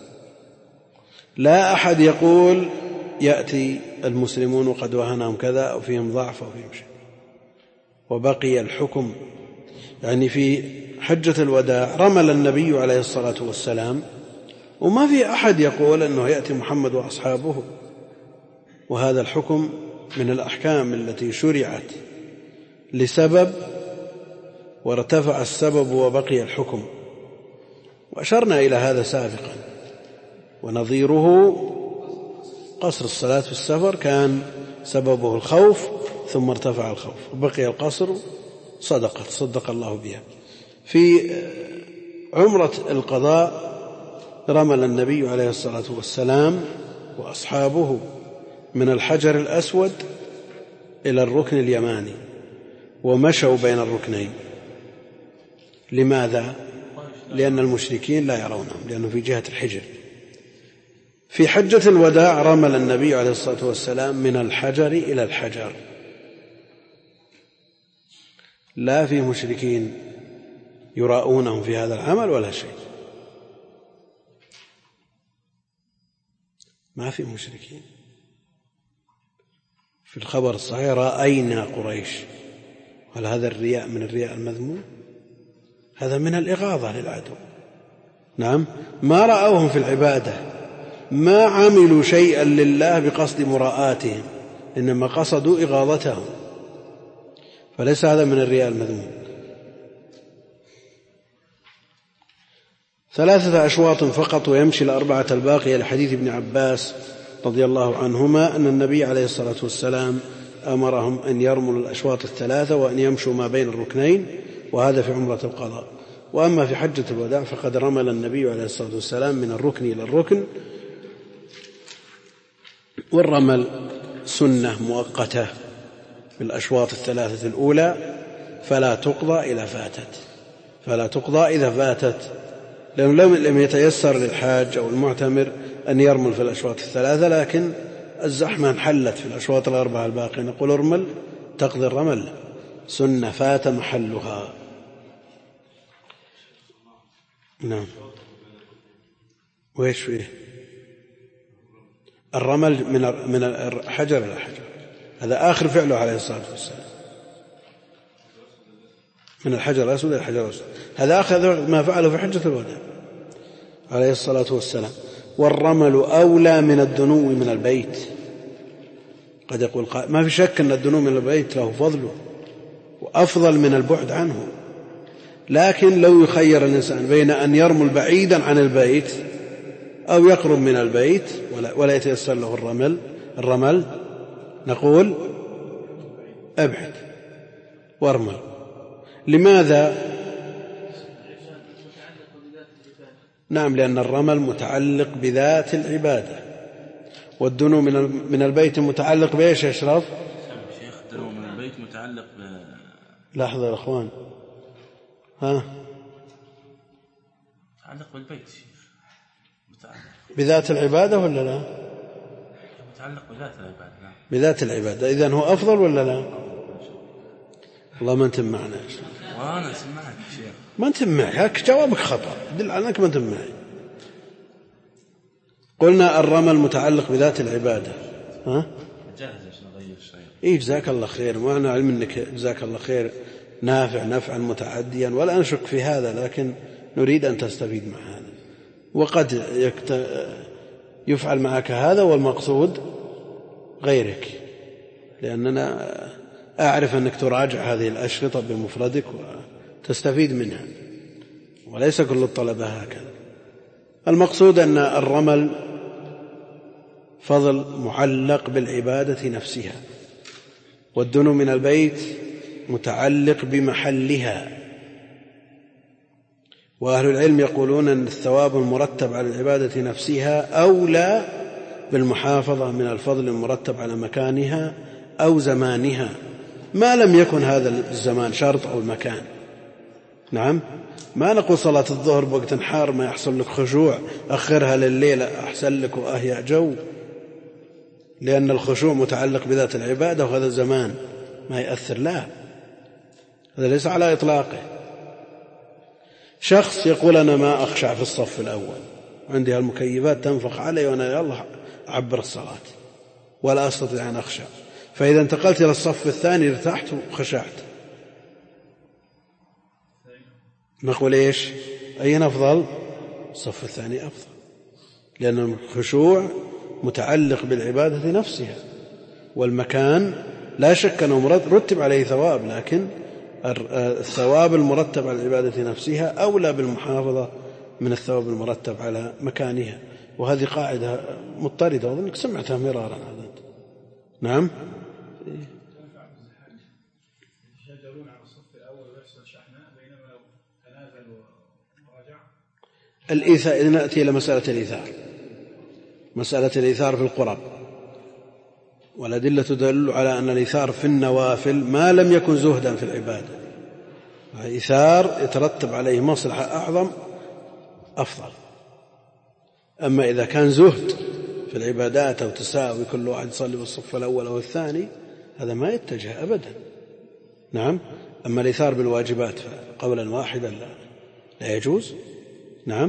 Speaker 2: لا أحد يقول يأتي المسلمون وقد وهنهم كذا أو فيهم ضعف أو فيهم شيء، وبقي الحكم. يعني في حجة الوداع رمل النبي عليه الصلاة والسلام، وما في أحد يقول أنه يأتي محمد وأصحابه، وهذا الحكم من الأحكام التي شرعت لسبب وارتفع السبب وبقي الحكم. وأشرنا إلى هذا سابقا، ونظيره قصر الصلاة في السفر كان سببه الخوف، ثم ارتفع الخوف وبقي القصر، صدق الله بها. في عمرة القضاء رمل النبي عليه الصلاة والسلام وأصحابه من الحجر الأسود إلى الركن اليماني، ومشوا بين الركنين. لماذا؟ لأن المشركين لا يرونهم، لأنه في جهة الحجر. في حجة الوداع رمل النبي عليه الصلاة والسلام من الحجر إلى الحجر. لا في مشركين يراؤونهم في هذا العمل ولا شيء، ما في مشركين. في الخبر الصحيح: رأينا قريش. هل هذا الرياء من الرياء المذموم؟ هذا من الإغاظة للعدو. نعم، ما رأوهم في العبادة، ما عملوا شيئا لله بقصد مراءاتهم، إنما قصدوا إغاظتهم، فليس هذا من الرياء المذموم. 3 أشواط فقط ويمشي 4 الباقية، لحديث ابن عباس رضي الله عنهما أن النبي عليه الصلاة والسلام أمرهم أن يرملوا الأشواط 3 وأن يمشوا ما بين الركنين، وهذا في عمرة القضاء. وأما في حجة الوداع فقد رمل النبي عليه الصلاة والسلام من الركن إلى الركن. والرمل سنة مؤقتة بالأشواط 3 الأولى، فلا تقضى إذا فاتت، لأنه لم يتيسر للحاج أو المعتمر أن يرمل في الأشواط 3، لكن الزحمة انحلت في الأشواط 4 الباقية، نقول ارمل تقضي الرمل، سنة فات محلها. نعم، وإيش فيه؟ الرمل من الحجر إلى الحجر، هذا آخر فعله عليه الصلاة والسلام، من الحجر الأسود إلى الحجر الأسود، هذا آخر ما فعله في حجة الوداع عليه الصلاة والسلام. والرمل أولى من الدنو من البيت. قد يقول قائل: ما في شك أن الدنو من البيت له فضله وأفضل من البعد عنه، لكن لو يخير الإنسان بين أن يرمل بعيدا عن البيت أو يقرب من البيت ولا يتيسر له الرمل، نقول أبعد وارمل. لماذا؟ نعم، لأن الرمل متعلق بذات العبادة، والدنو من البيت متعلق بإيش يا أشرف؟
Speaker 3: شيخ، الدنو من البيت متعلق
Speaker 2: لحظة يا أخوان،
Speaker 3: متعلق بالبيت شيخ، متعلق
Speaker 2: بذات العبادة ولا لا؟
Speaker 3: متعلق بذات العبادة. نعم
Speaker 2: بذات العبادة. إذن هو أفضل ولا لا؟ والله ما انت معنا يا شيخ.
Speaker 3: وأنا سمعك شيخ.
Speaker 2: ما انت معي، هاك جوابك خطأ، دل على أنك ما انت معي. قلنا الرمل متعلق بذات العبادة. ها؟
Speaker 3: جاهز عشان نغير شيء.
Speaker 2: إيه جزاك الله خير، وأنا علم أنك جزاك الله خير نافع نفعا متعديا، ولا نشك في هذا، لكن نريد أن تستفيد مع هذا. وقد يفعل معك هذا والمقصود غيرك، لأننا أعرف أنك تراجع هذه الأشرطة بمفردك وتستفيد منها، وليس كل الطلبة هكذا. المقصود أن الرمل فضل معلق بالعبادة نفسها، والدنو من البيت متعلق بمحلها. وأهل العلم يقولون أن الثواب المرتب على العبادة نفسها أولى بالمحافظة من الفضل المرتب على مكانها أو زمانها، ما لم يكن هذا الزمان شرط أو المكان. نعم، ما نقول صلاة الظهر بوقت حار ما يحصل لك خشوع أخرها لليلة أحسن لك وأهيأ جو، لأن الخشوع متعلق بذات العبادة وهذا الزمان ما يأثر. لا، هذا ليس على إطلاقه. شخص يقول أنا ما أخشع في الصف الأول، عندي هالمكيفات تنفخ علي وأنا يلا أعبر الصلاة ولا أستطيع أن أخشع، فإذا انتقلت إلى الصف الثاني ارتحت وخشعت، نقول إيش؟ أين أفضل؟ الصف الثاني أفضل، لأن الخشوع متعلق بالعبادة نفسها، والمكان لا شك أنه رتب عليه ثواب، لكن الثواب المرتب على العبادة نفسها أولى بالمحافظة من الثواب المرتب على مكانها. وهذه قاعدة مضطردة وأظنك سمعتها مرارا هذا. نعم،
Speaker 4: يشجرون على الصف الأول ويحصل شحناء، بينما لو تنازل ورجع
Speaker 2: الإيثار. إذا نأتي إلى مسألة الإيثار، مسألة الإيثار في القرب، والأدلة تدل على أن الإيثار في النوافل ما لم يكن زهدا في العبادة، الإيثار يترتب عليه مصلحة أعظم أفضل. أما إذا كان زهد في العبادات أو تساوي كل واحد يصلي بالصف الأول أو الثاني، هذا ما يتجه أبدا. نعم، أما الإيثار بالواجبات قولا واحدا لا يجوز. نعم،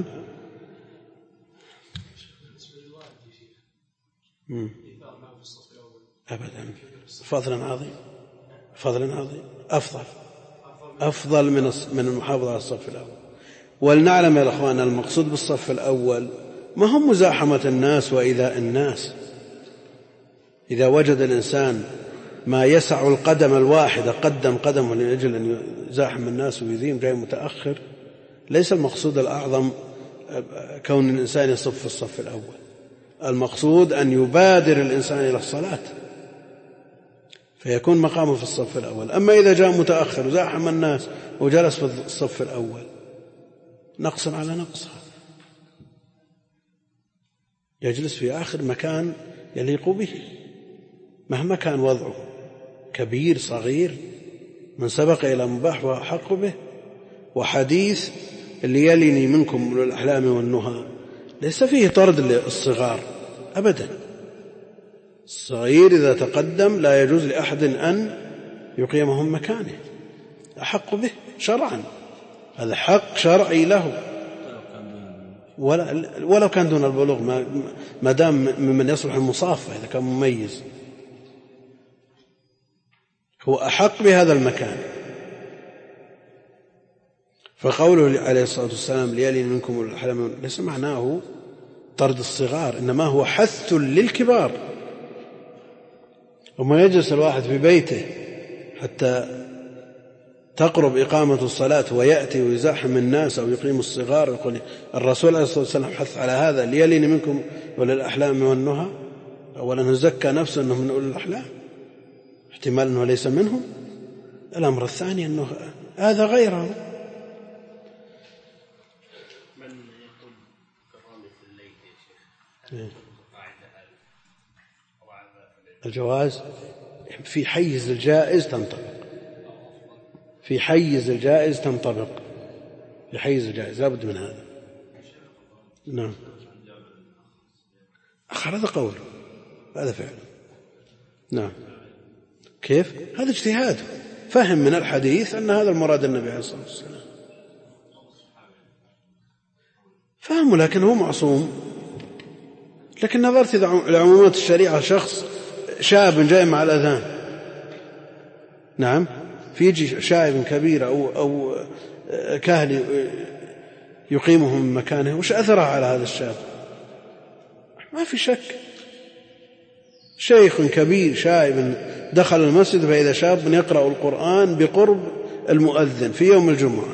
Speaker 2: أبدا، فضلا عظيم، فضلا عظيم، أفضل من المحافظة على الصف الأول. ولنعلم يا أخوان المقصود بالصف الأول ما هم مزاحمة الناس وإيذاء الناس. إذا وجد الإنسان ما يسع القدم الواحدة قدم قدمه لأجل أن يزاحم الناس ويذيم جاي متأخر، ليس المقصود الأعظم كون الإنسان يصف في الصف الأول، المقصود أن يبادر الإنسان إلى الصلاة فيكون مقامه في الصف الأول. أما إذا جاء متأخر وزاحم الناس وجلس في الصف الأول نقص على نقص، يجلس في آخر مكان يليق به مهما كان وضعه، كبير صغير، من سبق إلى مباح وحق به. وحديث اللي يليني منكم من الأحلام والنهى ليس فيه طرد للصغار أبدا، الصغير إذا تقدم لا يجوز لأحد أن يقيمهم مكانه، أحق به شرعا، هذا حق شرعي له، ولو كان دون البلوغ ما دام ممن يصلح المصافة إذا كان مميز هو أحق بهذا المكان. فقوله عليه الصلاة والسلام ليلين منكم الأحلام ليس معناه طرد الصغار، إنما هو حث للكبار. وما يجلس الواحد في بيته حتى تقرب إقامة الصلاة ويأتي ويزاحم الناس أو يقيم الصغار، يقول الرسول عليه الصلاة والسلام حث على هذا ليلين منكم أولي الأحلام والنهى. أولا نزكى نفسه أنه من أولي الأحلام، احتمال أنه ليس منهم. الأمر الثاني أنه هذا غيره.
Speaker 4: من يقول كرامة الليل يا شيخ
Speaker 2: الجواز في حيز الجائز تنطبق، في حيز الجائز تنطبق، في حيز الجائز لابد من هذا. نعم أخر هذا قوله هذا فعل. نعم كيف؟ هذا اجتهاد فهم من الحديث أن هذا المراد النبي عليه الصلاة والسلام فهمه، لكن هو معصوم. لكن نظرت إلى عمومات الشريعة، شخص شاب جاي مع الأذان، نعم، فيجي شايب كبير أو كاهل يقيمه من مكانه، وش أثره على هذا الشاب؟ ما في شك، شيخ كبير شايب دخل المسجد فإذا شاب يقرأ القرآن بقرب المؤذن في يوم الجمعة،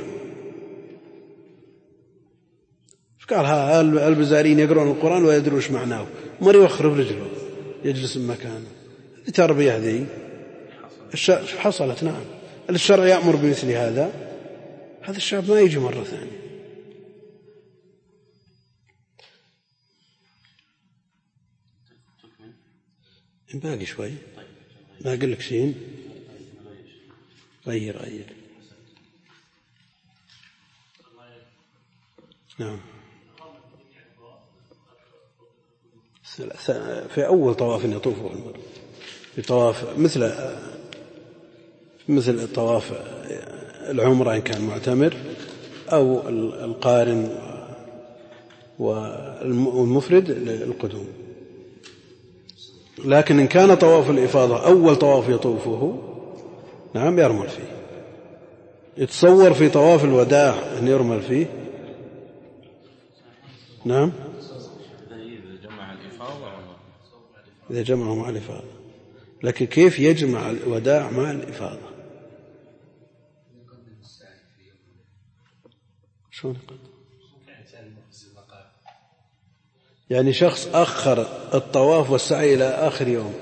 Speaker 2: قال ها البزارين يقرؤون القرآن ولا يدرون ايش معناه، مر يوخر رجله يجلس مكانه. التربية هذه حصلت، نعم، الشرع يأمر بمثل هذا الشاب ما يجي مرة ثانية. باقي شوي، ما أقول لك شيء، غير نعم. في أول طواف يطوفه المرء بطواف مثل طواف العمرة إن كان معتمر، أو القارن والمفرد للقدوم. لكن إن كان طواف الإفاضة أول طواف يطوفه، نعم، يرمل فيه. يتصور في طواف الوداع أن يرمل فيه، نعم، إذا جمعه مع الإفاضة. لكن كيف يجمع الوداع مع الإفاضة؟ شلون يقدم؟ يعني شخص أخر الطواف والسعي إلى آخر يوم،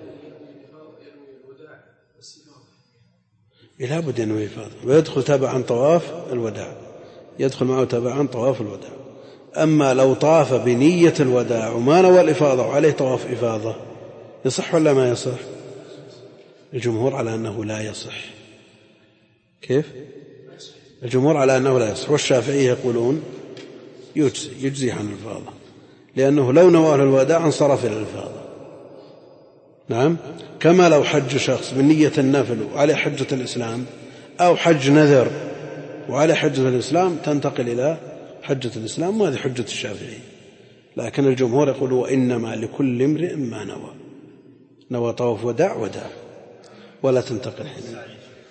Speaker 2: لا بد أنه يفاض ويدخل تبعا طواف الوداع، يدخل معه تبعا طواف الوداع. أما لو طاف بنية الوداع وما نوى الإفاضة وعليه طواف إفاضة، يصح ولا ما يصح؟ الجمهور على أنه لا يصح. كيف؟ الجمهور على أنه لا يصح، والشافعية يقولون يجزي عن الإفاضة، لأنه لو نوى الوداع انصرف إلى الإفاضة. نعم، كما لو حج شخص بنية النفل وعليه حجة الإسلام، أو حج نذر وعليه حجة الإسلام، تنتقل إلى حجة الإسلام، وهذه حجة الشافعي. لكن الجمهور يقول وإنما لكل امرئ ما نوى طواف وداع ولا تنتقل حين.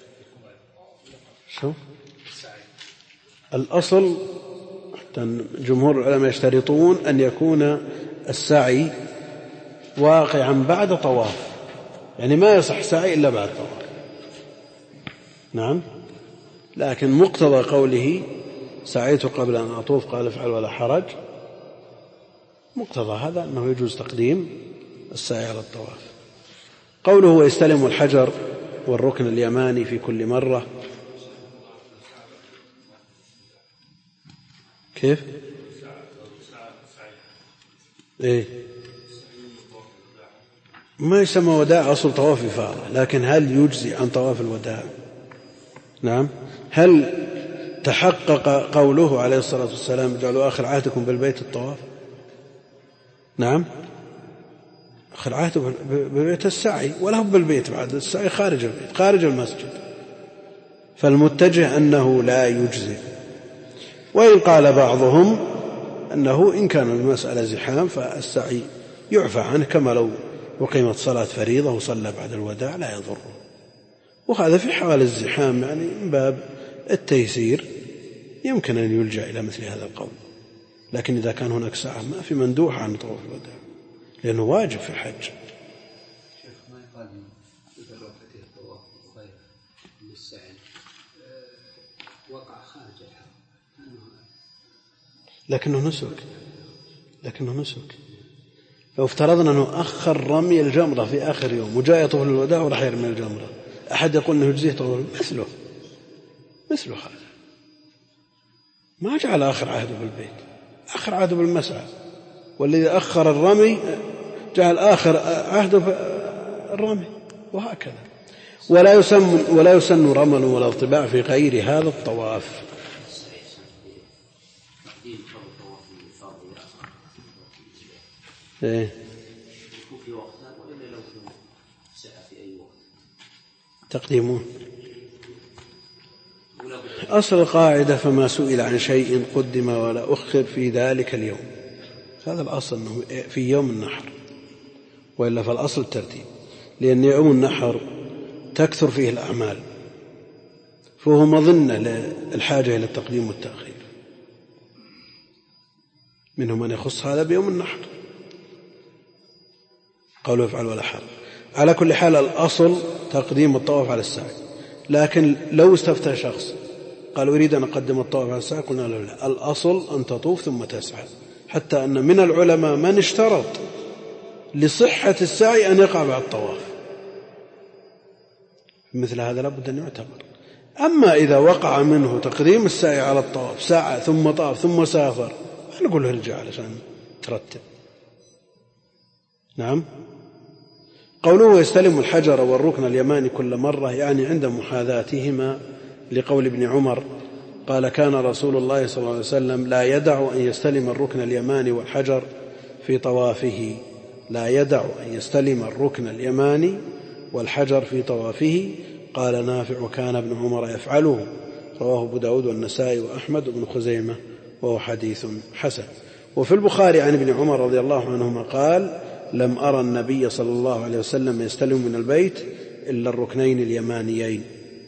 Speaker 2: شو الأصل؟ جمهور العلماء يشترطون أن يكون السعي واقعا بعد طواف، يعني ما يصح سعي إلا بعد طواف. نعم، لكن مقتضى قوله سعيت قبل أن أطوف قال افعل ولا حرج، مقتضى هذا أنه يجوز تقديم السعي على الطواف. قوله ويستلم الحجر والركن اليماني في كل مرة، كيف؟ إيه؟ ما يسمى وداع، أصل طواف إفاضة، لكن هل يجزي عن طواف الوداع؟ نعم. هل تحقق قوله عليه الصلاة والسلام اجعلوا آخر عهدكم بالبيت الطواف؟ نعم، آخر عهد بالبيت السعي، وله بالبيت بعد السعي خارج البيت خارج المسجد، فالمتجه أنه لا يجزي. وإن قال بعضهم أنه إن كان المسألة زحام فالسعي يعفى عنه، كما لو وقيمت صلاة فريضة وصلى بعد الوداع لا يضره، وهذا في حال الزحام، يعني من باب التيسير يمكن أن يلجأ إلى مثل هذا القول. لكن إذا كان هناك ساعة ما في مندوح عن طواف الوداع، لأنه واجب في الحج.
Speaker 5: شيخ ما يقال ركعتي الطواف وغيره من السعي وقع خارج الحرم،
Speaker 2: لكنه نسك. لو افترضنا أنه أخر رمي الجمرة في آخر يوم وجاء يطوف الوداع وراح يرمي الجمرة، أحد يقول أنه يجزيه طواف؟ مثله هذا ما جعل آخر عهده بالبيت، آخر عهده بالمسعى، والذي أخر الرمي جعل آخر عهده الرمي، وهكذا. ولا يسن رمل ولا اطباع في غير هذا الطواف. إيه؟
Speaker 3: في وقتها وإلا لو سعى في أي وقت
Speaker 2: تقديمون. أصل القاعدة فما سئل عن شيء قدم ولا أخر في ذلك اليوم، هذا الأصل أنه في يوم النحر، وإلا فالأصل الترتيب، لأن يوم النحر تكثر فيه الأعمال، فهو مظنة للحاجة إلى التقديم والتأخير. منهم من يخص هذا بيوم النحر قالوا افعل ولا حرج. على كل حال الأصل تقديم الطواف على السعي، لكن لو استفتى شخص قال أريد أن أقدم الطواف على السعي قلنا له لا، الأصل أن تطوف ثم تسعى، حتى أن من العلماء من اشترط لصحة السعي أن يقع بعد الطواف، مثل هذا لابد أن يعتبر. أما إذا وقع منه تقديم السعي على الطواف، سعى ثم طاف ثم سافر، ما نقول له ارجع علشان ترتب. نعم. قوله يستلم الحجر والركن اليماني كل مرة يعني عند محاذاتهما، لقول ابن عمر قال كان رسول الله صلى الله عليه وسلم لا يدع أن يستلم الركن اليماني والحجر في طوافه، لا يدع أن يستلم الركن اليماني والحجر في طوافه. قال نافع كان ابن عمر يفعله، رواه أبو داود والنسائي وأحمد وابن خزيمة، وهو حديث حسن. وفي البخاري عن ابن عمر رضي الله عنهما قال لم أرى النبي صلى الله عليه وسلم يستلم من البيت إلا الركنين اليمانيين.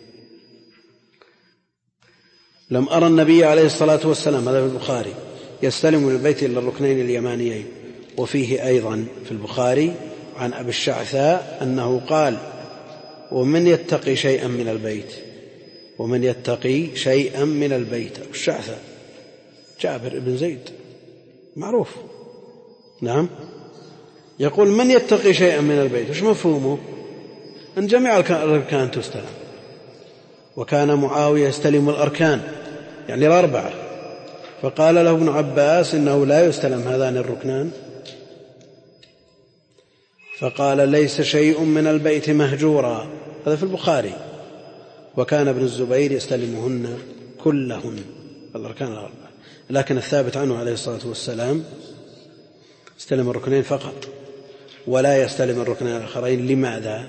Speaker 2: لم أرى النبي عليه الصلاة والسلام، هذا في البخاري، يستلم من البيت إلا الركنين اليمانيين. وفيه أيضا في البخاري عن أبي الشعثاء أنه قال ومن يتقي شيئا من البيت، ومن يتقي شيئا من البيت. أبو الشعثاء جابر بن زيد معروف. نعم. يقول من يتقي شيئا من البيت، وش مفهومه؟ أن جميع الأركان تستلم، وكان معاوية يستلم الأركان يعني الأربعة، فقال له ابن عباس إنه لا يستلم هذان الركنان، فقال ليس شيء من البيت مهجورا، هذا في البخاري. وكان ابن الزبير يستلمهن كلهن، الأركان الأربعة، لكن الثابت عنه عليه الصلاة والسلام استلم الركنين فقط ولا يستلم الركنين الآخرين. لماذا؟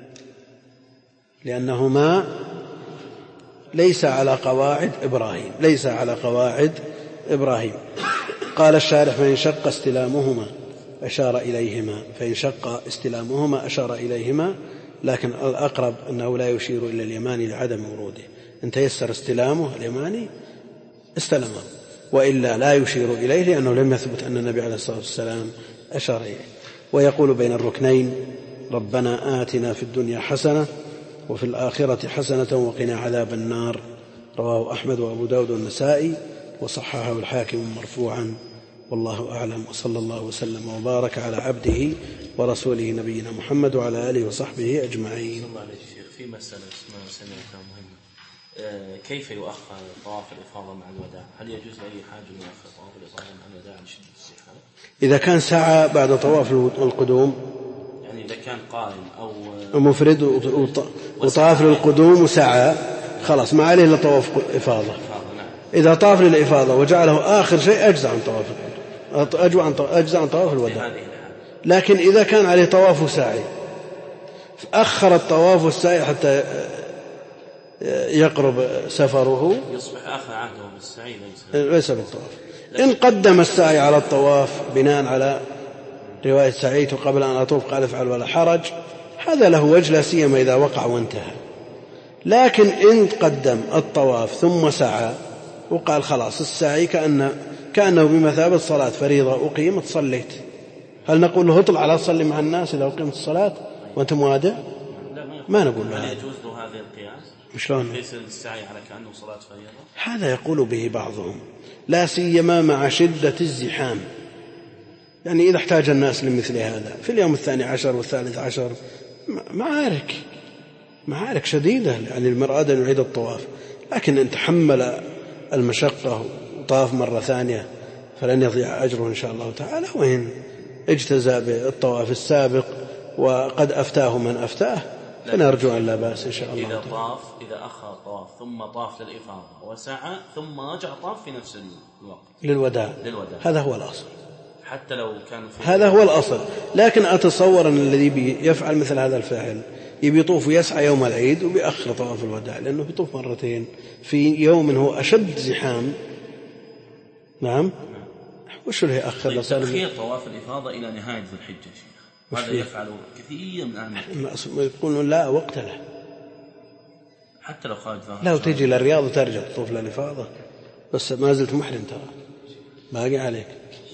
Speaker 2: لأنهما ليس على قواعد إبراهيم، ليس على قواعد إبراهيم. قال الشارح فإن شق استلامهما أشار إليهما، فإن شق استلامهما أشار إليهما، لكن الأقرب أنه لا يشير إلى اليماني لعدم وروده. إن تيسر استلامه اليماني استلمه، وإلا لا يشير إليه لأنه لم يثبت أن النبي عليه الصلاة والسلام أشار إليه. ويقول بين الركنين ربنا آتنا في الدنيا حسنة وفي الآخرة حسنة وقنا عذاب النار، رواه أحمد وأبو داود والنسائي، وصححه الحاكم مرفوعا، والله أعلم. وصلى الله وسلم وبارك على عبده ورسوله نبينا محمد وعلى آله وصحبه أجمعين.
Speaker 3: الله عليك شيخ، في مسألة اسمها سنة مهمة، كيف يؤخر طواف الإفاضة مع الوداع؟ هل يجوز لأي حاجة أن يؤخر طواف الإفاضة مع الوداع لشدة الزحام؟
Speaker 2: إذا كان سعى بعد طواف القدوم،
Speaker 3: يعني إذا كان قائم أو
Speaker 2: مفرد وطاف للقدوم وسعى، خلاص ما عليه إلا طواف إفاضة. إذا طاف للإفاضة وجعله آخر شيء أجزع عن طواف القدوم، أجزع عن طواف الوداع. لكن إذا كان عليه طواف وسعي فأخر الطواف والسعي حتى يقرب سفره،
Speaker 3: يصبح آخر عهده بالسعي
Speaker 2: ليس بالطواف. إن قدم السعي على الطواف بناء على رواية سعيت قبل أن أطوف قال افعل ولا حرج، هذا له وجه، لا سيما إذا وقع وانتهى. لكن إن قدم الطواف ثم سعى وقال خلاص السعي كأنه بمثابة صلاة فريضة أقيمت صليت، هل نقول له اطلع على صلي مع الناس إذا أقيمت الصلاة وأنت موادع؟ ما نقول له.
Speaker 3: هل يجوز له هذا القياس؟
Speaker 2: شلون؟
Speaker 3: ليس السعي على كأنه صلاة فريضة؟
Speaker 2: هذا يقول به بعضهم، لا سيما مع شدة الزحام. يعني إذا احتاج الناس لمثل هذا في اليوم 12 و13 معارك شديدة، يعني المرأة أن يعيد الطواف، لكن إن تحمل المشقة وطاف مرة ثانية فلن يضيع أجره إن شاء الله تعالى. وإن اجتزى بالطواف السابق وقد أفتاه من أفتاه فنرجو أن لا بأس إن شاء الله.
Speaker 3: إذا أخر الطواف ثم طاف للإفاضة وسعى ثم رجع طاف في نفس الوقت
Speaker 2: للوداع، هذا هو الأصل.
Speaker 3: حتى لو كان
Speaker 2: هذا هو الأصل. لكن أتصور أن الذي يفعل مثل هذا الفعل يبي يطوف ويسعى يوم العيد وبيأخر طواف الوداع، لأنه بيطوف مرتين في يوم هو أشد زحام. نعم. وش اللي يأخر؟
Speaker 3: تأخير طواف الإفاضة إلى نهاية ذي الحجة شيخ، هذا يفعل كثير من أهل
Speaker 2: يقولون لا وقت له،
Speaker 3: حتى لو خارج ظهر.
Speaker 2: لا تيجي للرياض وترجع تطوف للإفاضة، بس ما زلت محرم ترى، باقي عليك.